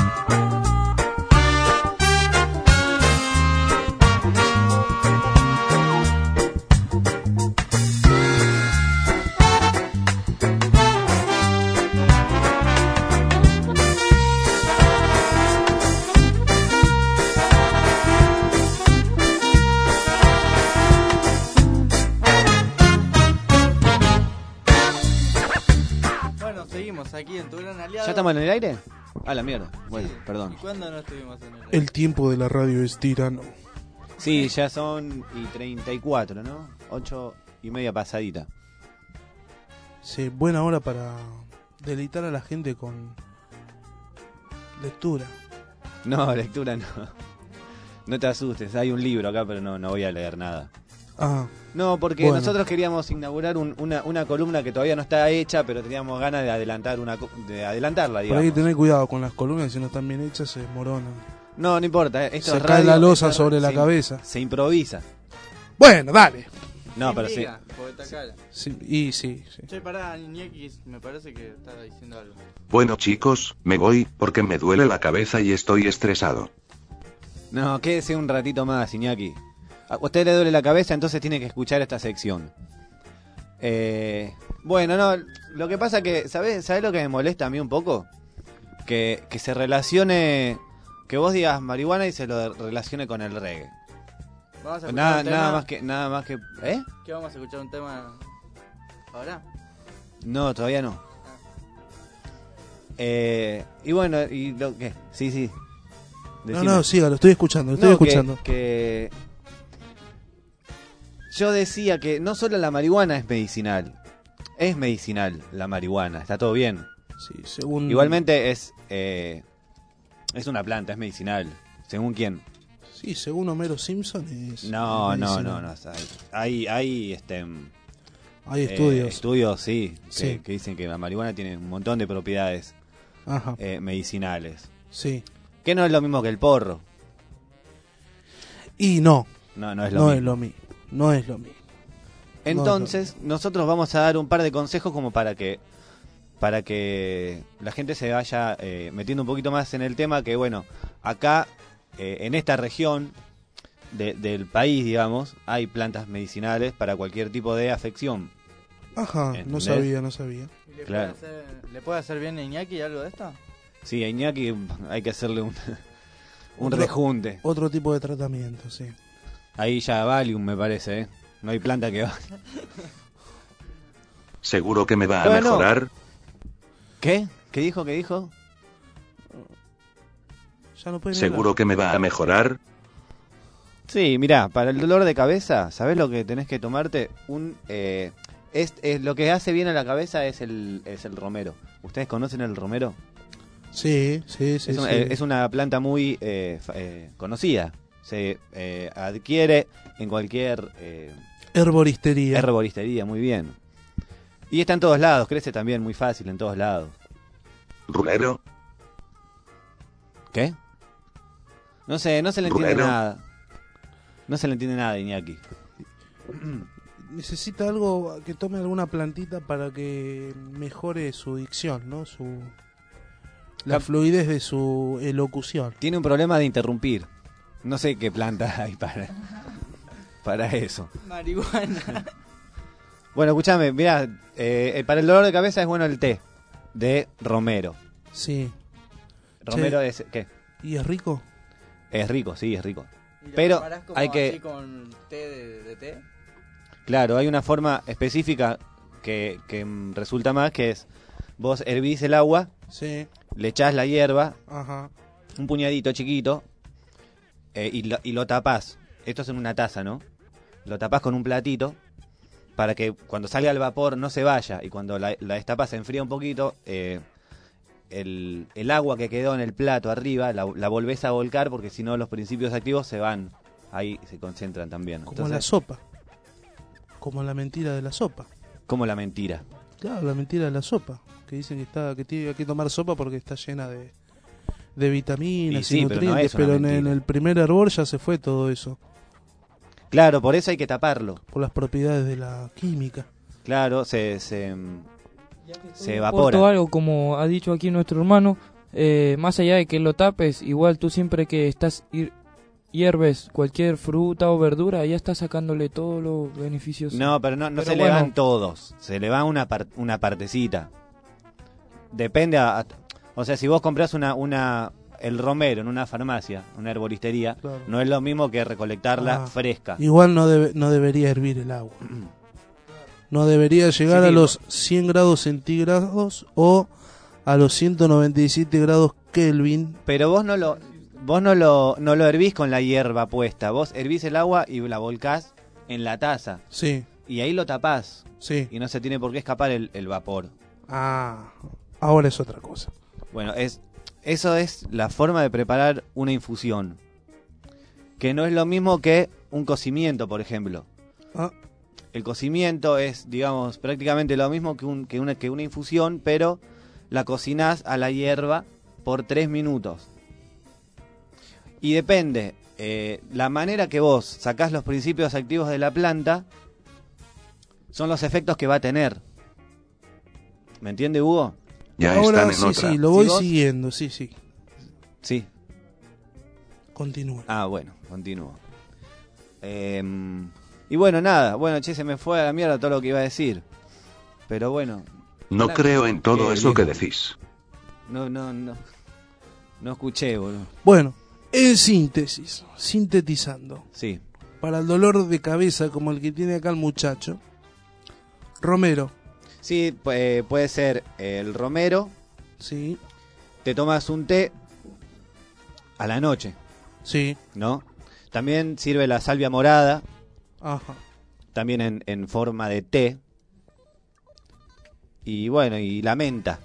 Aquí en tu gran aliado. ¿Ya estamos en el aire? Ah, la mierda. Bueno, sí. Perdón. ¿Y cuándo no estuvimos en el aire? El tiempo de la radio es tirano. Sí, ya son y treinta y cuatro, ¿no? Ocho y media pasadita. Sí, buena hora para deleitar a la gente con lectura. No, lectura no. No te asustes, hay un libro acá, pero no, no voy a leer nada. Ah, no, porque bueno. Nosotros queríamos inaugurar un, una, una columna que todavía no está hecha, pero teníamos ganas de adelantar una de adelantarla, digamos. Por ahí tener cuidado con las columnas, si no están bien hechas se desmoronan. No, no importa. Esto se es cae radio, la losa esto sobre la se, cabeza. Se improvisa. Bueno, dale. No, Sin pero sí. liga, porque está cara. Sí, y sí, sí. Che, pará, Iñaki, me parece que estaba diciendo algo. Bueno chicos, me voy, porque me duele la cabeza y estoy estresado. No, quédese un ratito más, Iñaki. A usted le duele la cabeza, entonces tiene que escuchar esta sección. Eh, bueno, no, lo que pasa que, ¿sabés, ¿sabés lo que me molesta a mí un poco? Que, que se relacione, que vos digas marihuana y se lo relacione con el reggae. Vamos a escuchar Nada, un tema. nada más que, nada más que, ¿eh? ¿Qué vamos a escuchar un tema ahora? No, todavía no. Eh, y bueno, y lo que, sí, sí. No, no, siga, lo estoy escuchando, lo estoy No, que- escuchando. que yo decía que no solo la marihuana es medicinal, es medicinal la marihuana, está todo bien. Sí, según... Igualmente es eh, es una planta, es medicinal. ¿Según quién? Sí, según Homero Simpson es... No, es no, medicinal. no, no. Hay, hay, este, Hay eh, estudios. estudios, sí, que, Sí. que dicen que la marihuana tiene un montón de propiedades Ajá. eh, medicinales. Sí. Que no es lo mismo que el porro. Y no. No, no es lo no mismo. es lo mismo. No es lo mismo. Entonces, nosotros vamos a dar un par de consejos como para que para que la gente se vaya eh, metiendo un poquito más en el tema, que bueno, acá eh, en esta región de- del país, digamos, hay plantas medicinales para cualquier tipo de afección. Ajá, no ¿Entendés? sabía, no sabía. ¿Y ¿Le, Claro. puede hacer, ¿Le puede hacer bien a Iñaki algo de esto? Sí, a Iñaki hay que hacerle un, un Otro- rejunte. Otro tipo de tratamiento, sí. Ahí ya Valium, me parece, ¿eh? No hay planta que va. ¿Seguro que me va a Bueno. mejorar? ¿Qué? ¿Qué dijo? ¿Qué dijo? Ya no puede ni ¿Seguro que me va a mejorar? Sí, mirá, para el dolor de cabeza, ¿sabés lo que tenés que tomarte? Un eh, es, es- lo que hace bien a la cabeza es el, es el romero. ¿Ustedes conocen el romero? Sí, sí, sí. es, un- sí. eh, es una planta muy eh, fa- eh, conocida. Se eh, adquiere en cualquier eh, Herboristería. herboristería, muy bien. Y está en todos lados, crece también muy fácil en todos lados. ¿Rulero? ¿Qué? No sé, no se le entiende ¿Rulero? nada. No se le entiende nada, Iñaki. Necesita algo que tome alguna plantita para que mejore su dicción, ¿no? Su la Cap- fluidez de su elocución. Tiene un problema de interrumpir. No sé qué planta hay para, para eso. Marihuana. Bueno, escúchame, mirá, eh, para el dolor de cabeza es bueno el té de romero. Sí. Romero Che, es, ¿qué? ¿Y es rico? Es rico, sí, es rico. ¿Y lo Pero preparás como hay que, así con té de, de té? claro, hay una forma específica que, que mm, resulta más, que es, vos hervís el agua, Sí. le echás la hierba, Ajá. un puñadito chiquito, eh, y, lo, y lo tapás. Esto es en una taza, ¿no? Lo tapás con un platito para que cuando salga el vapor no se vaya, y cuando la, la esta se enfría un poquito, eh, el, el agua que quedó en el plato arriba la, la volvés a volcar, porque si no los principios activos se van, ahí se concentran también. Como Entonces, la sopa. Como la mentira de la sopa. como la mentira. Claro, la mentira de la sopa. Que dicen que está que tiene que tomar sopa porque está llena de, de vitaminas Y sí, y pero no nutrientes. es una Pero, en, en mentira. el primer hervor ya se fue todo eso. Claro, por eso hay que taparlo. Por las propiedades de la química. Claro, se, se, se Aporto evapora. algo, como ha dicho aquí nuestro hermano, eh, más allá de que lo tapes, igual tú siempre que estás hir- hierves cualquier fruta o verdura, ya estás sacándole todos los beneficios. No, pero no, no Pero se le bueno, van todos, se le va una par- una partecita. Depende a, a- o sea, si vos comprás una una el romero en una farmacia, una herboristería, Claro. no es lo mismo que recolectarla Ah, fresca. Igual no, debe, no debería hervir el agua. No debería llegar Sí, a digo. los cien grados centígrados o a los ciento noventa y siete grados Kelvin. Pero vos no lo vos no lo no lo hervís con la hierba puesta, vos hervís el agua y la volcás en la taza. Sí. Y ahí lo tapás. Sí. Y no se tiene por qué escapar el, el vapor. Ah, ahora es otra cosa. Bueno, es eso es la forma de preparar una infusión. Que no es lo mismo que un cocimiento, por ejemplo. Ah. El cocimiento es, digamos, prácticamente lo mismo que, un, que, una, que una infusión, pero la cocinás a la hierba por tres minutos. Y depende, eh, la manera que vos sacás los principios activos de la planta, son los efectos que va a tener. ¿Me entiende, Hugo? Ya Ahora están en sí, otra. sí, lo voy ¿Sí, vos? siguiendo, sí, sí. Sí. Continúa. Ah, bueno, continúo. Eh, y bueno, nada. Bueno, che, se me fue a la mierda todo lo que iba a decir. Pero bueno. No la- creo en todo Eh, eso que viejo. decís. No, no, no. No escuché, boludo. Bueno, en síntesis, sintetizando. Sí. Para el dolor de cabeza como el que tiene acá el muchacho, Romero. Sí, pu- eh, puede ser el romero. Sí. Te tomas un té a la noche. Sí. ¿No? También sirve la salvia morada. Ajá. También en, en forma de té. Y bueno, y la menta.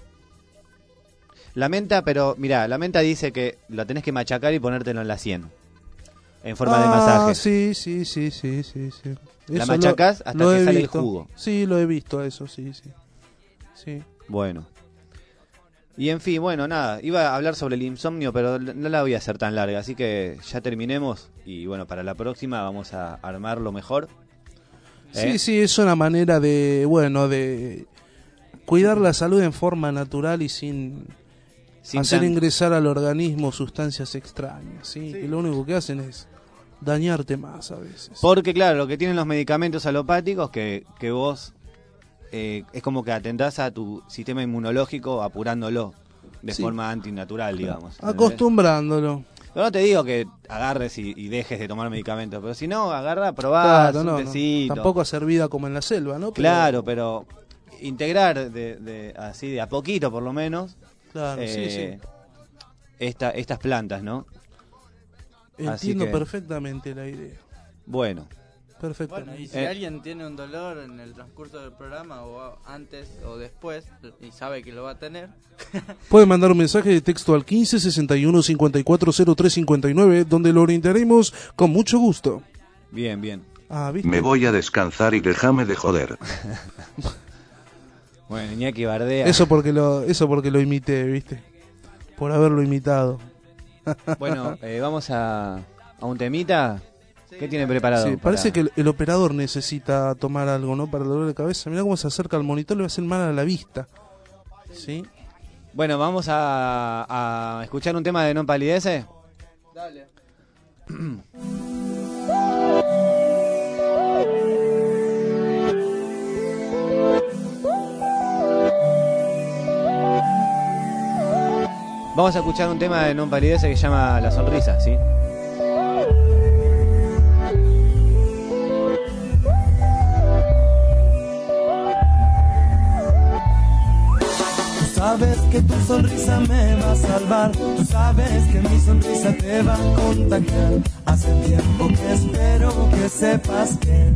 La menta, pero mirá, la menta dice que lo tenés que machacar y ponértelo en la sien. En forma de Ah, masaje. Sí, sí, sí, sí, sí, sí. La Eso machacás lo- hasta lo que he sale el visto. jugo. Sí, lo he visto eso, sí, sí. Sí. Bueno. Y en fin, bueno, nada, iba a hablar sobre el insomnio, pero no la voy a hacer tan larga, así que ya terminemos y bueno, para la próxima vamos a armarlo mejor. ¿Eh? Sí, sí, es una manera de, bueno, de cuidar la salud en forma natural y sin, Sin hacer tan- ingresar al organismo sustancias extrañas, ¿sí? Que lo único que hacen es dañarte más a veces. Porque claro, lo que tienen los medicamentos alopáticos que, que vos eh, es como que atentás a tu sistema inmunológico apurándolo de Sí. forma antinatural, digamos. ¿entendés? Acostumbrándolo. Pero no te digo que agarres y, y dejes de tomar medicamentos, pero si no, agarra, probás Claro, un no, no. tecito. Tampoco hacer vida como en la selva, ¿no? Pero- Claro, pero integrar de, de así de a poquito por lo menos. Claro, sí, eh, Esta, estas plantas, ¿no? Así Entiendo que- perfectamente la idea. Bueno. Perfectamente. Bueno, y si Eh. alguien tiene un dolor en el transcurso del programa o antes o después y sabe que lo va a tener, Puede mandar un mensaje de texto al quince sesenta y uno cincuenta y cuatro cero tres cincuenta y nueve, donde lo orientaremos con mucho gusto. Bien, bien. Ah, ¿viste? Me voy a descansar y déjame de joder. Bueno, Iñaki bardea. Eso porque lo, eso porque lo imité, ¿viste? Por haberlo imitado. Bueno, eh, vamos a, a un temita. ¿Qué tiene preparado? Sí, parece para- que el, el operador necesita tomar algo, ¿no? Para el dolor de cabeza. Mirá cómo se acerca al monitor, le va a hacer mal a la vista. ¿Sí? Bueno, vamos a, a escuchar un tema de Non Palidece. dale. Vamos a escuchar un tema de Non Palidece que se llama La Sonrisa, ¿sí? Tú sabes que tu sonrisa me va a salvar, tú sabes que mi sonrisa te va a contagiar. Hace tiempo que espero que sepas que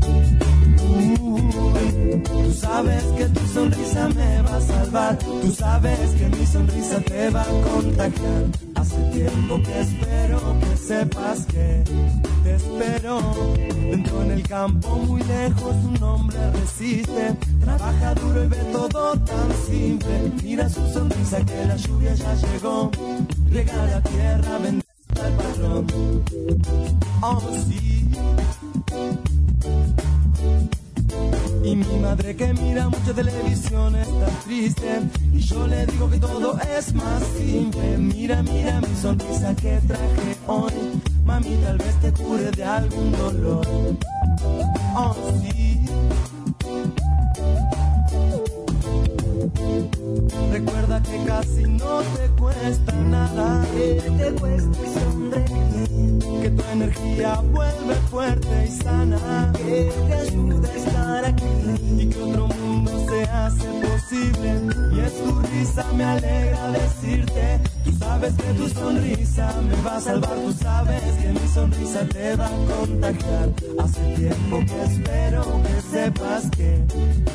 uh, tú sabes que tu sonrisa me va a salvar, tú sabes que mi sonrisa te va a contagiar. Hace tiempo que espero que sepas que te espero. Dentro en el campo muy lejos un hombre resiste, trabaja duro y ve todo tan simple. Mira su sonrisa que la lluvia ya llegó, riega la tierra, bendiga al patrón. Oh sí. Y mi madre que mira mucha televisión está triste, y yo le digo que todo es más simple. Mira, mira mi sonrisa que traje hoy, mami, tal vez te cure de algún dolor. Oh sí. Recuerda que casi no te cuesta nada, que te cuesta sonreír, que tu energía vuelve fuerte y sana, que te ayuda a estar aquí y que otro mundo se hace posible. Y es tu risa, me alegra decirte, tú sabes que tu sonrisa me va a salvar, tú sabes que mi sonrisa te va a contagiar. Hace tiempo que espero que sepas que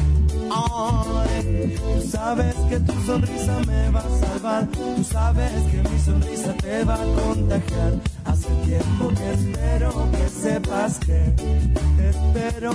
ay, tú sabes que tu sonrisa me va a salvar, tú sabes que mi sonrisa te va a contagiar. Hace tiempo que espero que sepas que te espero.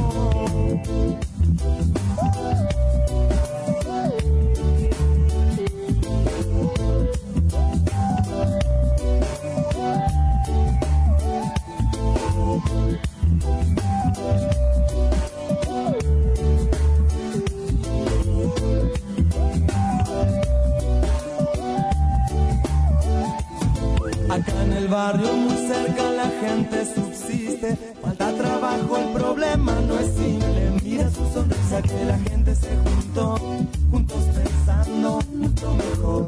el barrio muy cerca la gente subsiste. Falta trabajo, el problema no es simple. Mira su sonrisa que la gente se juntó, juntos pensando mucho mejor.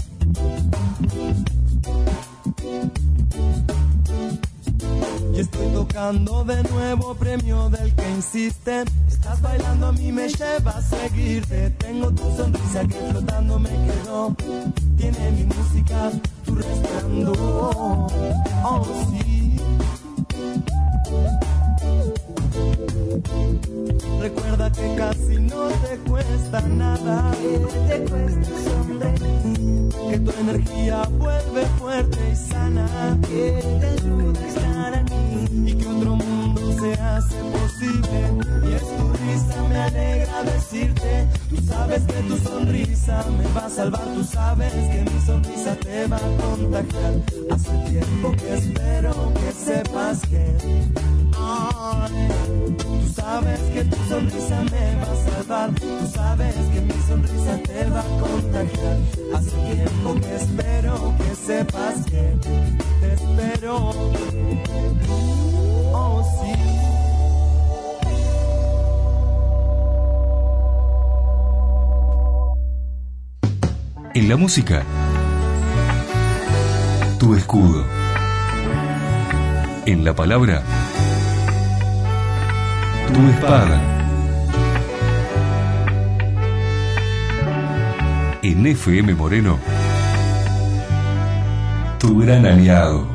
Y estoy tocando de nuevo, premio del que insiste. Estás bailando, a mí me lleva a seguirte. Tengo tu sonrisa que flotando me quedó. Tiene mi música, tu resplandor. Oh, sí. Recuerda que casi no te cuesta nada. Te cuesta sonreír. Que tu energía vuelve fuerte y sana. Que te ayuda a estar aquí. Y que otro mundo se hace posible. Y es tu risa, me alegra decirte. Tú sabes que tu sonrisa me va a salvar. Tú sabes que mi sonrisa te va a contagiar. Hace tiempo que espero que sepas que ay, tú sabes que tu sonrisa me va a salvar. Tú sabes que mi sonrisa te va a contagiar. Hace tiempo que espero que sepas que te espero. Oh, sí. En la música, tu escudo. En la palabra, tu espada. En F M Moreno, tu gran aliado.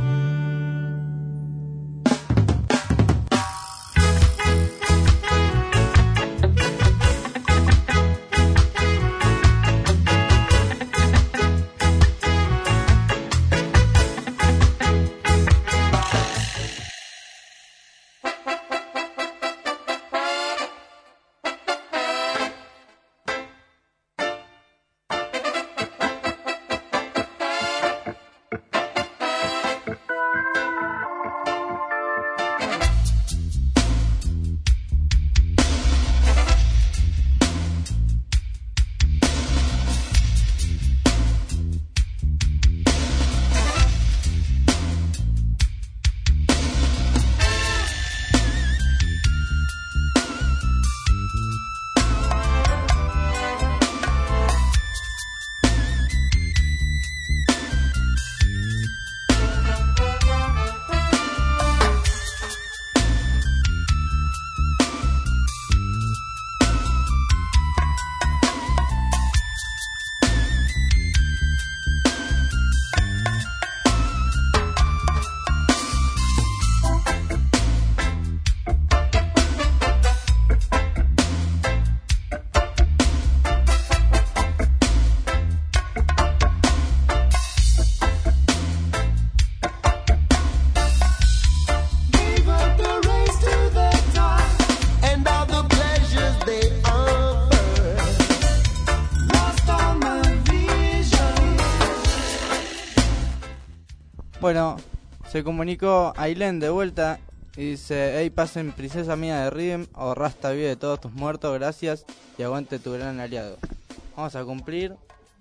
Bueno, se comunicó Ailén de vuelta y dice: hey, pasen princesa mía de Rhythm o Rasta vive de todos tus muertos, gracias y aguante tu gran aliado. Vamos a cumplir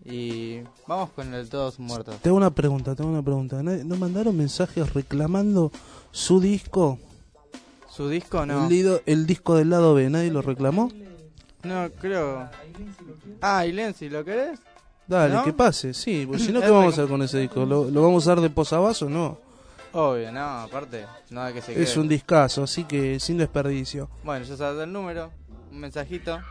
y vamos con el todos muertos. Tengo una pregunta, tengo una pregunta. ¿No, ¿no mandaron mensajes reclamando su disco? ¿Su disco no? El, lido, el disco del lado B, ¿nadie lo reclamó? No, creo. Ah, Ailén, si lo querés. Dale, ¿no? que pase, sí, porque si no, ¿qué vamos a hacer con ese disco? ¿Lo, lo vamos a usar de posavasos? No. Obvio, no, aparte, nada que se quede. Es un discazo, así que sin desperdicio. Bueno, ya sabes el número, un mensajito.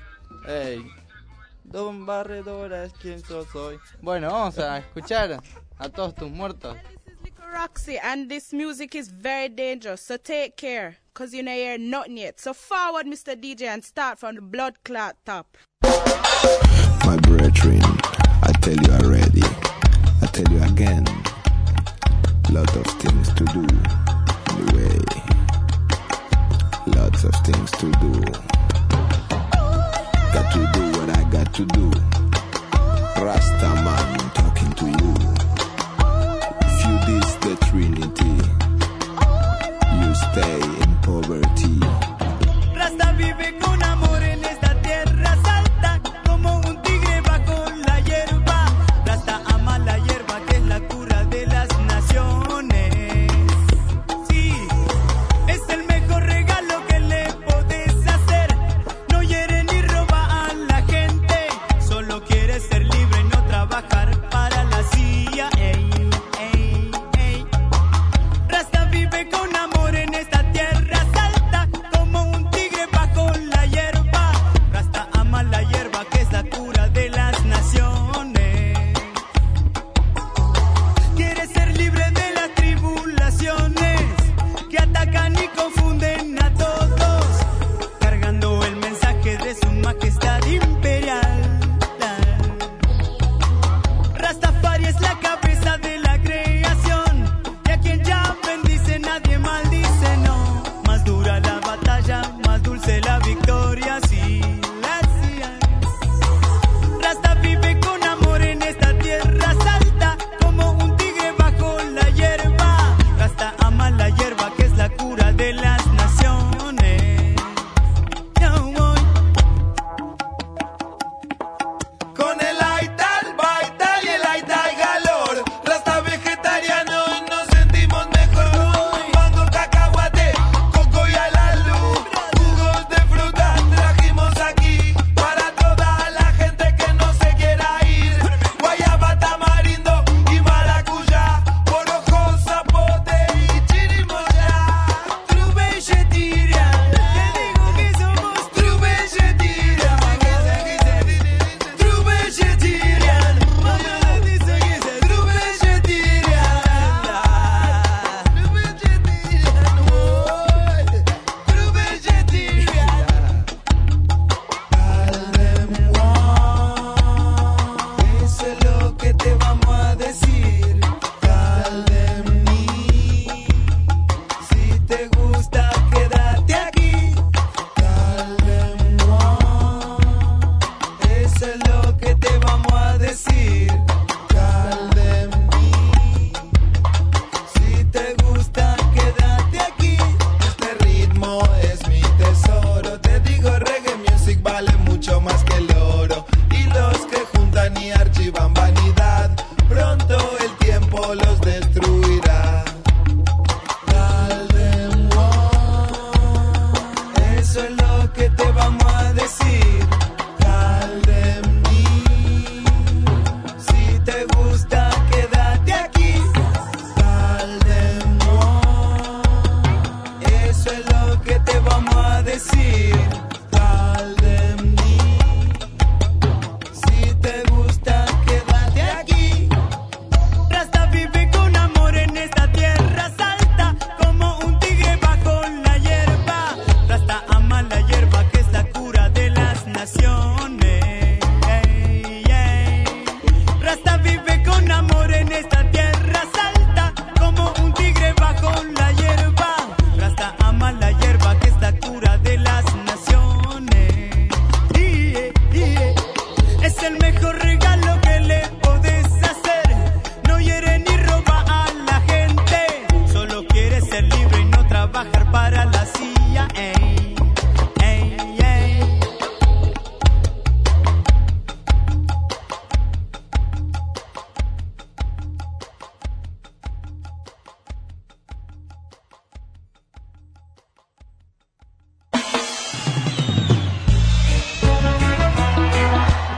Ey, Don Barredora es quien yo soy. Bueno, vamos a escuchar a todos tus muertos. Roxy, and this music is very dangerous, so take care, cause you know you're nothing yet. So forward, Mister D J, and start from the blood clot top. My brethren, I tell you already, I tell you again, lot of things to do, anyway, lots of things to do, got to do what I got to do, Rasta man talking to you, if you diss the Trinity, you stay in poverty. Rasta vive con amor en esta tierra salta, como un tigre bajo la hierba. Rasta ama la hierba que es la cura de las naciones.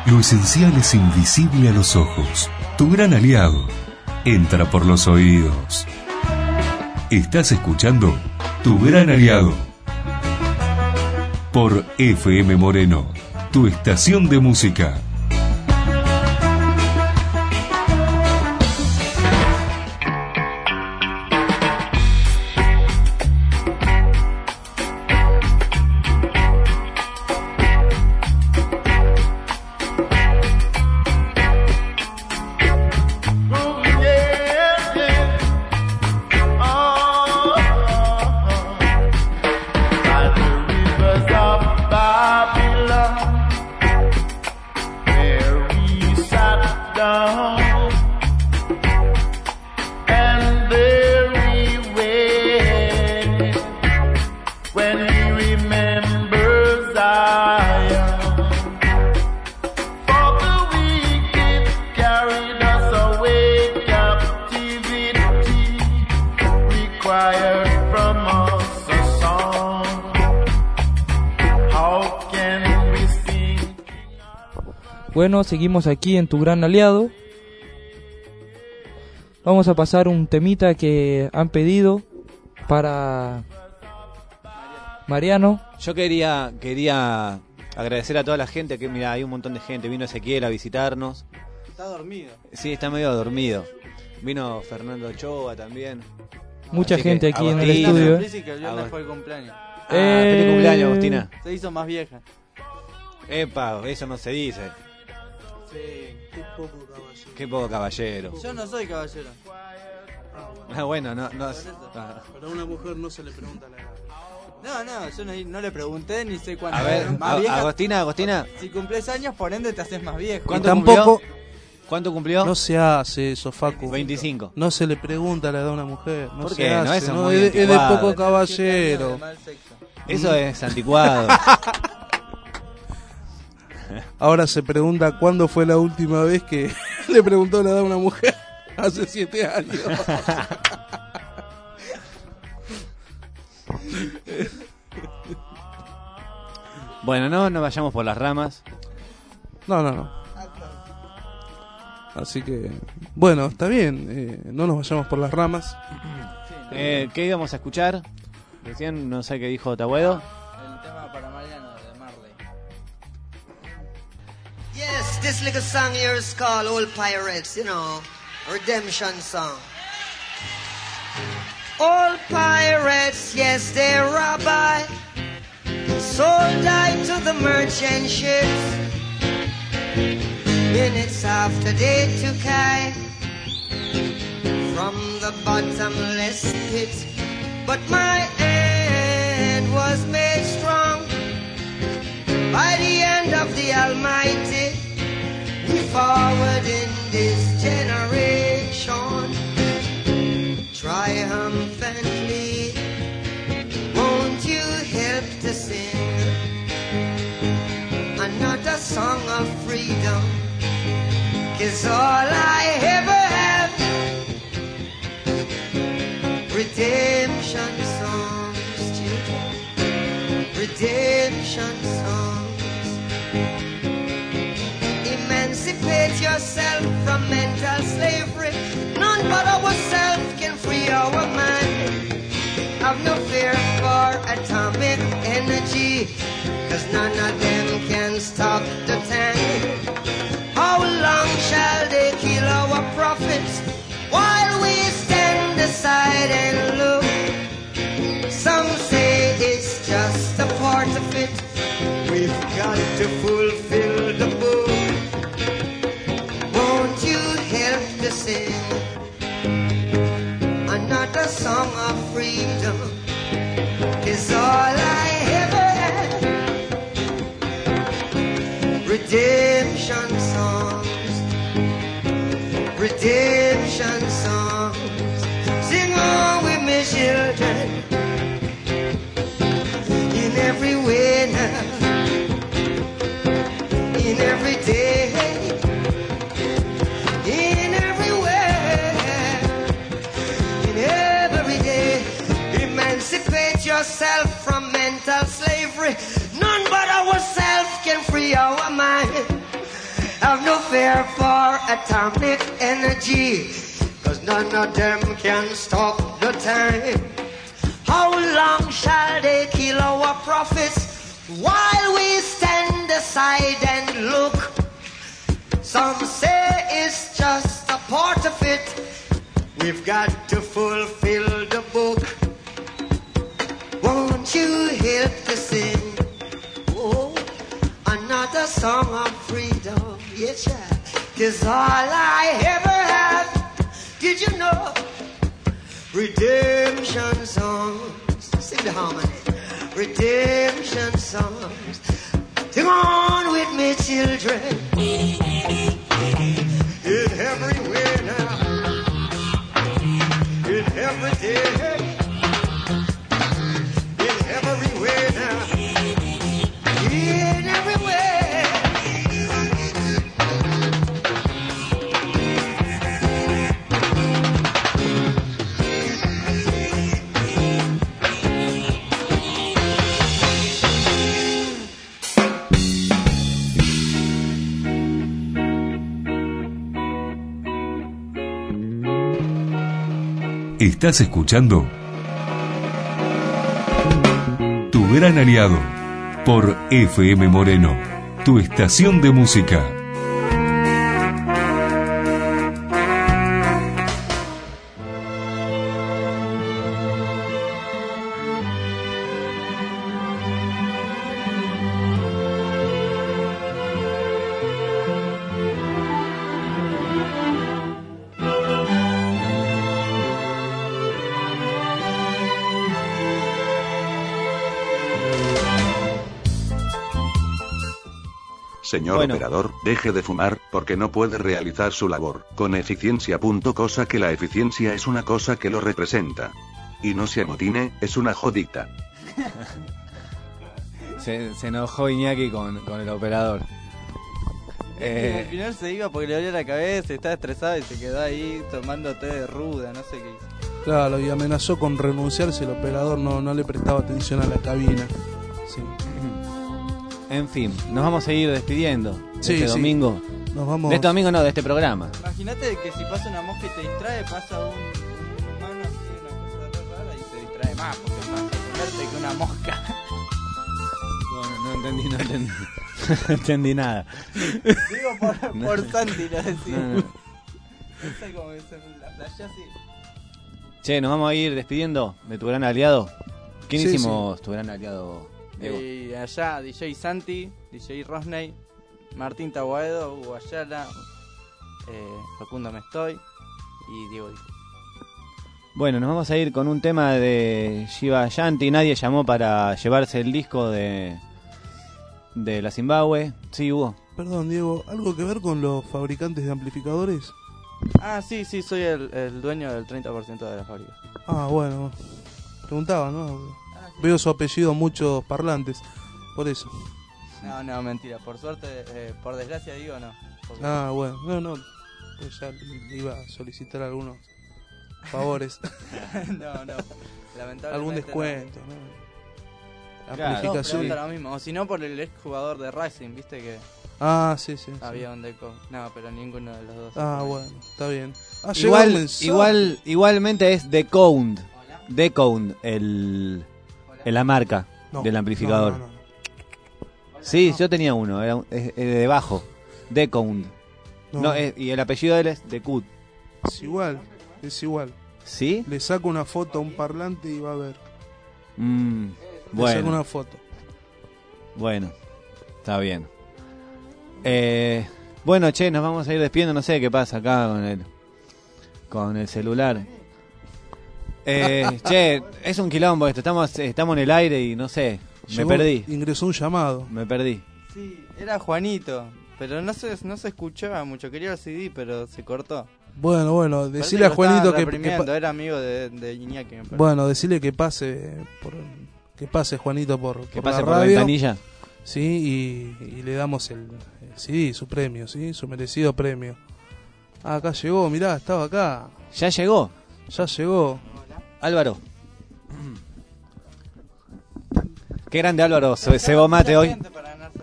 Lo esencial es invisible a los ojos. Tu gran aliado entra por los oídos. Estás escuchando Tu Gran Aliado por F M Moreno, tu estación de música. Bueno, seguimos aquí en Tu Gran Aliado. Vamos a pasar un temita que han pedido para Mariano. Yo quería quería agradecer a toda la gente, que mira, hay un montón de gente. Vino Ezequiel a visitarnos. Está dormido. Sí, está medio dormido. Vino Fernando Ochoa también. Mucha Así gente que, aquí en el Agostina. estudio. Dice que el viernes fue el cumpleaños. Ah, feliz cumpleaños, Agostina. Se hizo más vieja. Epa, eso no se dice. Sí, qué poco caballero. Qué poco caballero. Yo no soy caballero. Ah, bueno, no, no. Para una mujer no se le pregunta la edad. No, no, yo no, no le pregunté ni sé cuánto. A ver, más a- vieja, Agostina, Agostina. Si cumples años, por ende te haces más viejo. ¿Cuánto Tampoco. cumplió? ¿Cuánto cumplió? No se hace eso, Facu. veinticinco. No se le pregunta la edad a una mujer. No ¿Por se qué? No, hace, eso es no, muy es, de- es de anticuado. poco caballero. Eso es anticuado. Ahora se pregunta cuándo fue la última vez que le preguntó la edad a una mujer. Hace siete años. Bueno, no nos vayamos por las ramas. No, no, no. Así que, bueno, está bien. Eh, no nos vayamos por las ramas. Eh, ¿Qué íbamos a escuchar? Recién no sé qué dijo Tabuedo. El tema para Mariano de Marley. Yes, this little song here is called Old Pirates, you know, redemption song. Old pirates, yes, they rob I, sold I to the merchant ships. Minutes after they took I from the bottomless pit, but my hand was made strong by the hand of the Almighty. We forward in this generation triumphantly. Won't you help to sing another song of freedom? 'Cause all I ever have, redemption songs, children, redemption songs. Emancipate yourself from mental slavery. None but ourselves can free our mind. Have no fear for atomic energy, 'cause none of them can stop the time. How long shall they kill our prophets while we stand aside and look? Some say it's just a part of it. We've got to fulfill the book. Won't you help to sing another song of freedom? Is all I ever had. Redemption songs, redemption songs. Sing on with me, children, in every way now, in every day, in every way, in every day. Emancipate yourself from mental slavery. None but ourselves can free our mind. have no fear for atomic energy, cause none of them can stop the time. How long shall they kill our prophets while we stand aside and look? Some say it's just a part of it. We've got to fulfill the book. Won't you help to sing? Oh, another song of freedom. Yeah, child. 'Tis all I ever had. Did you know? Redemption songs. Sing the harmony. Redemption songs. Sing on with me, children. In everywhere now. In every day. In everywhere now. In everywhere. Estás escuchando Tu Gran Aliado por F M Moreno, tu estación de música. Señor Bueno. operador, deje de fumar, porque no puede realizar su labor con eficiencia. Punto, cosa que la eficiencia es una cosa que lo representa. Y no se amotine, es una jodita. Se, se enojó Iñaki con, con el operador. Eh, Eh, al final se iba porque le dolía la cabeza, estaba estresado y se quedó ahí tomando té de ruda, no sé qué hizo. Claro, y amenazó con renunciar si el operador no, no le prestaba atención a la cabina. Sí. En fin, nos vamos a ir despidiendo de Sí, este sí. domingo. Nos vamos. De este domingo no, de este programa. Imagínate que si pasa una mosca y te distrae, pasa un, un humano así, una cosa re rara y te distrae más, porque es más fuerte que una mosca. No, no entendí, no entendí. No entendí nada. Digo por, No. por Santi lo decía. No, no. No sé cómo se la flashea así. Che, nos vamos a ir despidiendo de tu gran aliado. ¿Quién Sí, hicimos tu gran aliado, Diego? Y allá D J Santi, D J Rosney, Martín Taguaedo, Hugo Ayala, eh, Facundo Mestoy y Diego Díaz. Bueno, nos vamos a ir con un tema de Shiva Yanti. Nadie llamó para llevarse el disco de de la Zimbabue. Sí, Hugo. Perdón, Diego, ¿algo que ver con los fabricantes de amplificadores? Ah, sí, sí, soy el, el dueño del treinta por ciento de la fábrica. Ah, bueno. Preguntaba, ¿no? Veo su apellido en muchos parlantes. Por eso. No, no, mentira. Por suerte, eh, por desgracia digo no. Porque- Ah, bueno. No, no. Pues ya le iba a solicitar algunos favores. no, no. Lamentablemente Algún no. descuento, ¿no? Claro, Amplificación. no, pero lo mismo. O si no, por el ex jugador de Racing, viste que Ah, sí, sí. había sí. un deco. No, pero ninguno de los dos. Ah, bueno, está bien. Ah, llegó Igual, el mensaje. igual, igualmente es Decount. Decount, el, el la marca No, del amplificador. no, no, no. Sí, yo tenía uno, era un- es, es de bajo. Decount. No. No, es- y el apellido de él es Decut. Es igual, es igual. ¿Sí? Le saco una foto a un parlante y va a ver. Mm, Le saco bueno, una foto. bueno, está bien. Eh, bueno, che, nos vamos a ir despidiendo. No sé qué pasa acá con el, con el celular. Eh, che, es un quilombo esto. Estamos, estamos en el aire y no sé, me Llegó- perdí. Ingresó un llamado. Me perdí. Sí, era Juanito. Pero no se, no se escuchaba mucho. Quería el C D, pero se cortó. Bueno, bueno, Parece decirle a lo estaban Juanito que, que reprimiendo, pa- era amigo de, de Iñaki. me parece. bueno, decirle que pase por que pase Juanito por, Que por pase la por la radio. ventanilla. Sí, y, y le damos el, el C D, su premio, sí, su merecido premio. Ah, acá llegó, mirá, estaba acá. ¿Ya llegó? Ya llegó. Álvaro. Qué grande Álvaro, se cebó mate hoy.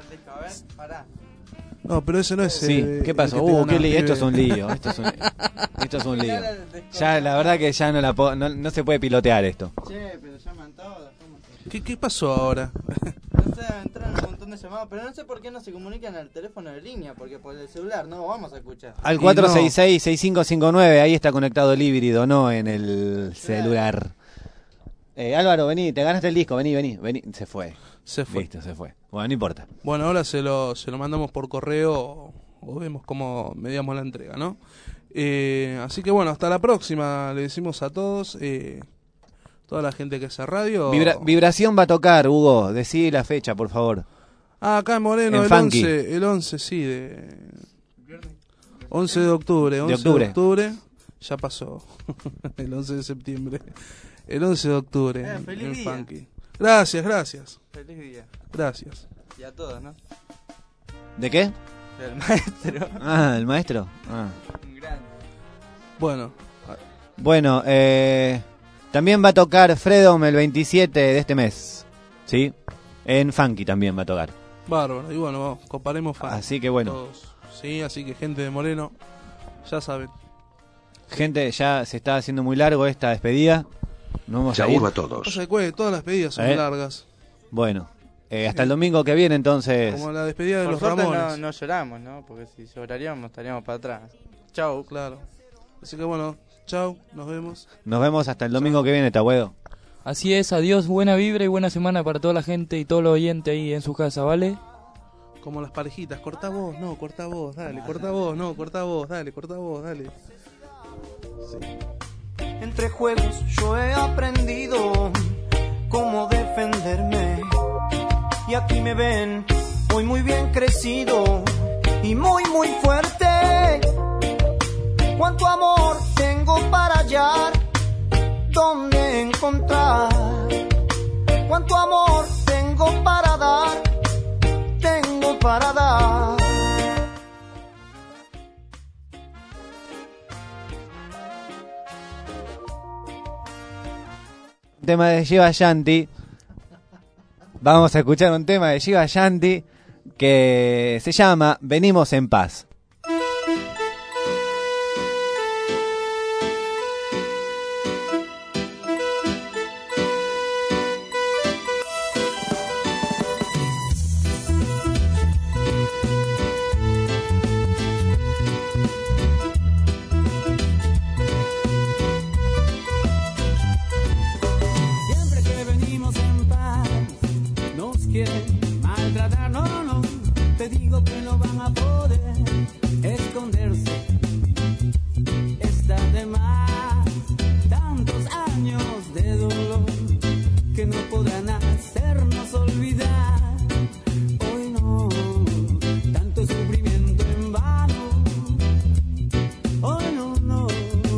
No, pero ese no es. Sí, eh, ¿qué pasó? el que te Uh, qué gana, lío, pibe. esto es un lío, esto es un, esto es un lío. Ya, la verdad que ya no la po- no, no se puede pilotear esto. Che, pero llaman todos. ¿Qué, ¿Qué pasó ahora? No sé, entraron un montón de llamadas, pero no sé por qué no se comunican al teléfono de línea, porque por el celular no vamos a escuchar. Al cuatro seis seis, seis cinco cinco nueve, ahí está conectado el híbrido, no en el celular. Eh, Álvaro, vení, te ganaste el disco, vení, vení, vení. Se fue. Se fue. Listo, se fue. Bueno, no importa. Bueno, ahora se lo, se lo mandamos por correo o, o vemos cómo mediamos la entrega, ¿no? Eh, así que bueno, hasta la próxima. Le decimos a todos, eh, toda la gente que hace radio. Vibra- vibración va a tocar, Hugo. Decí la fecha, por favor. Ah, acá en Moreno, En el Funky. once, el once, sí, de... once de octubre, once de octubre. octubre, ya pasó, el once de septiembre, el once de octubre, Eh, en, feliz en día. Funky. Gracias, gracias, Feliz día. gracias. Y a todos, ¿no? ¿De qué? El maestro. Ah, el maestro. Ah. Un gran. Bueno. Bueno, eh, también va a tocar Freedom el veintisiete de este mes. ¿Sí? En Funky también va a tocar. Bárbaro, y bueno, vamos, comparemos Funky. Así que bueno. Todos. Sí, así que gente de Moreno, ya saben. Gente, ya se está haciendo muy largo esta despedida. No vamos a Chau ir. a todos. Pasa que, güey, todas las pedidas son ¿Eh? largas, Bueno, eh, hasta el domingo que viene entonces. como la despedida de Por los suerte Ramones. no, no lloramos, ¿no? Porque si lloraríamos estaríamos para atrás. Chau. Claro. Así que bueno, chau, nos vemos. Nos vemos hasta el domingo que viene, Tabuedo. Así es, adiós, buena vibra y buena semana para toda la gente y todos los oyentes ahí en su casa, ¿vale? Como las parejitas, corta vos, no, corta vos, dale, corta vos, no, corta vos, dale, corta vos, dale. Entre juegos yo he aprendido cómo defenderme. Y aquí me ven, hoy muy bien crecido y muy muy fuerte. Cuánto amor tengo para hallar, dónde encontrar. Cuánto amor tengo para dar, tengo para dar. Tema de Shiva Shanti. Vamos a escuchar un tema de Shiva Shanti que se llama Venimos en Paz. Siempre que venimos en paz, nos quieren maltratar, no, no, te digo que no van a poder esconderse. Está de más, tantos años de dolor que no podrán hacernos olvidar. Hoy no, tanto sufrimiento en vano. Hoy no, no,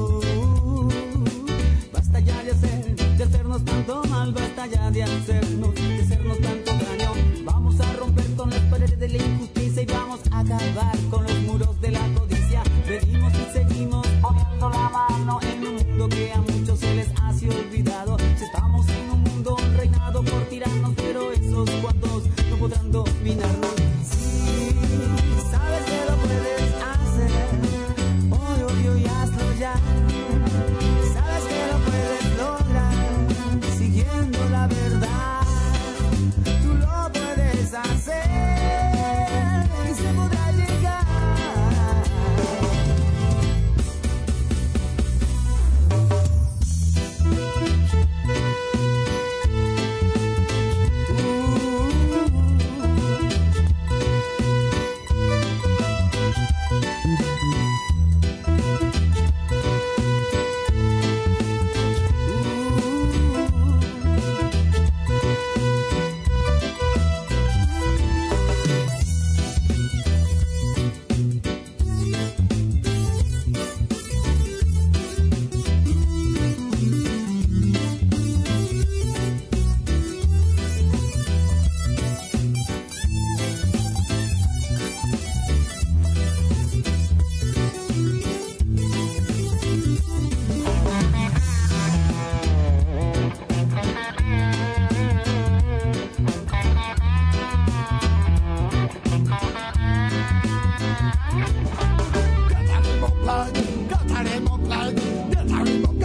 basta ya de hacer, de hacernos tanto mal, basta ya de hacernos, de hacernos tanto daño. Vamos a romper con las paredes de la injusticia y vamos a acabar con los muros de la codicia. Venimos y seguimos poniendo la mano en un mundo que a muchos se les hace olvidado. Si estamos en un mundo reinado por tiranos, pero esos cuantos no podrán dominarnos. Sí, sabes que lo puedes hacer, hoy, hoy, hoy, hazlo ya. Sabes que lo puedes lograr, siguiendo la verdad. Tú lo puedes hacer y se podrá llegar.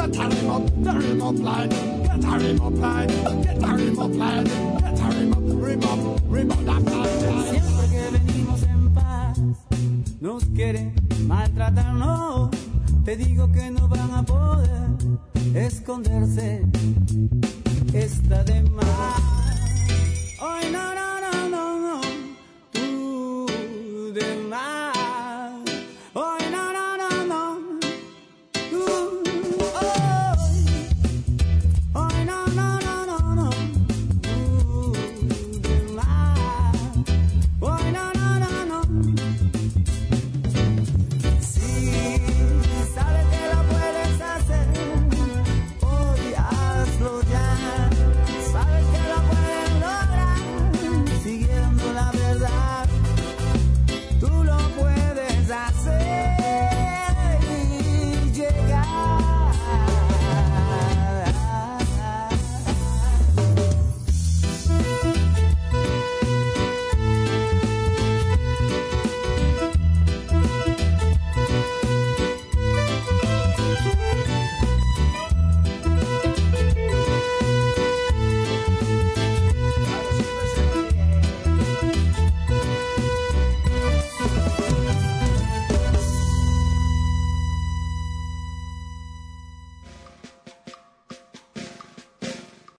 Get a rim up, the rim up line. Get a rim up line. Get a rim up line. Get a rim up, rim up, rim up that line. Siempre que venimos en paz, nos quieren maltratar, no. Te digo que no van a poder esconderse. Está de más. Hoy no, no.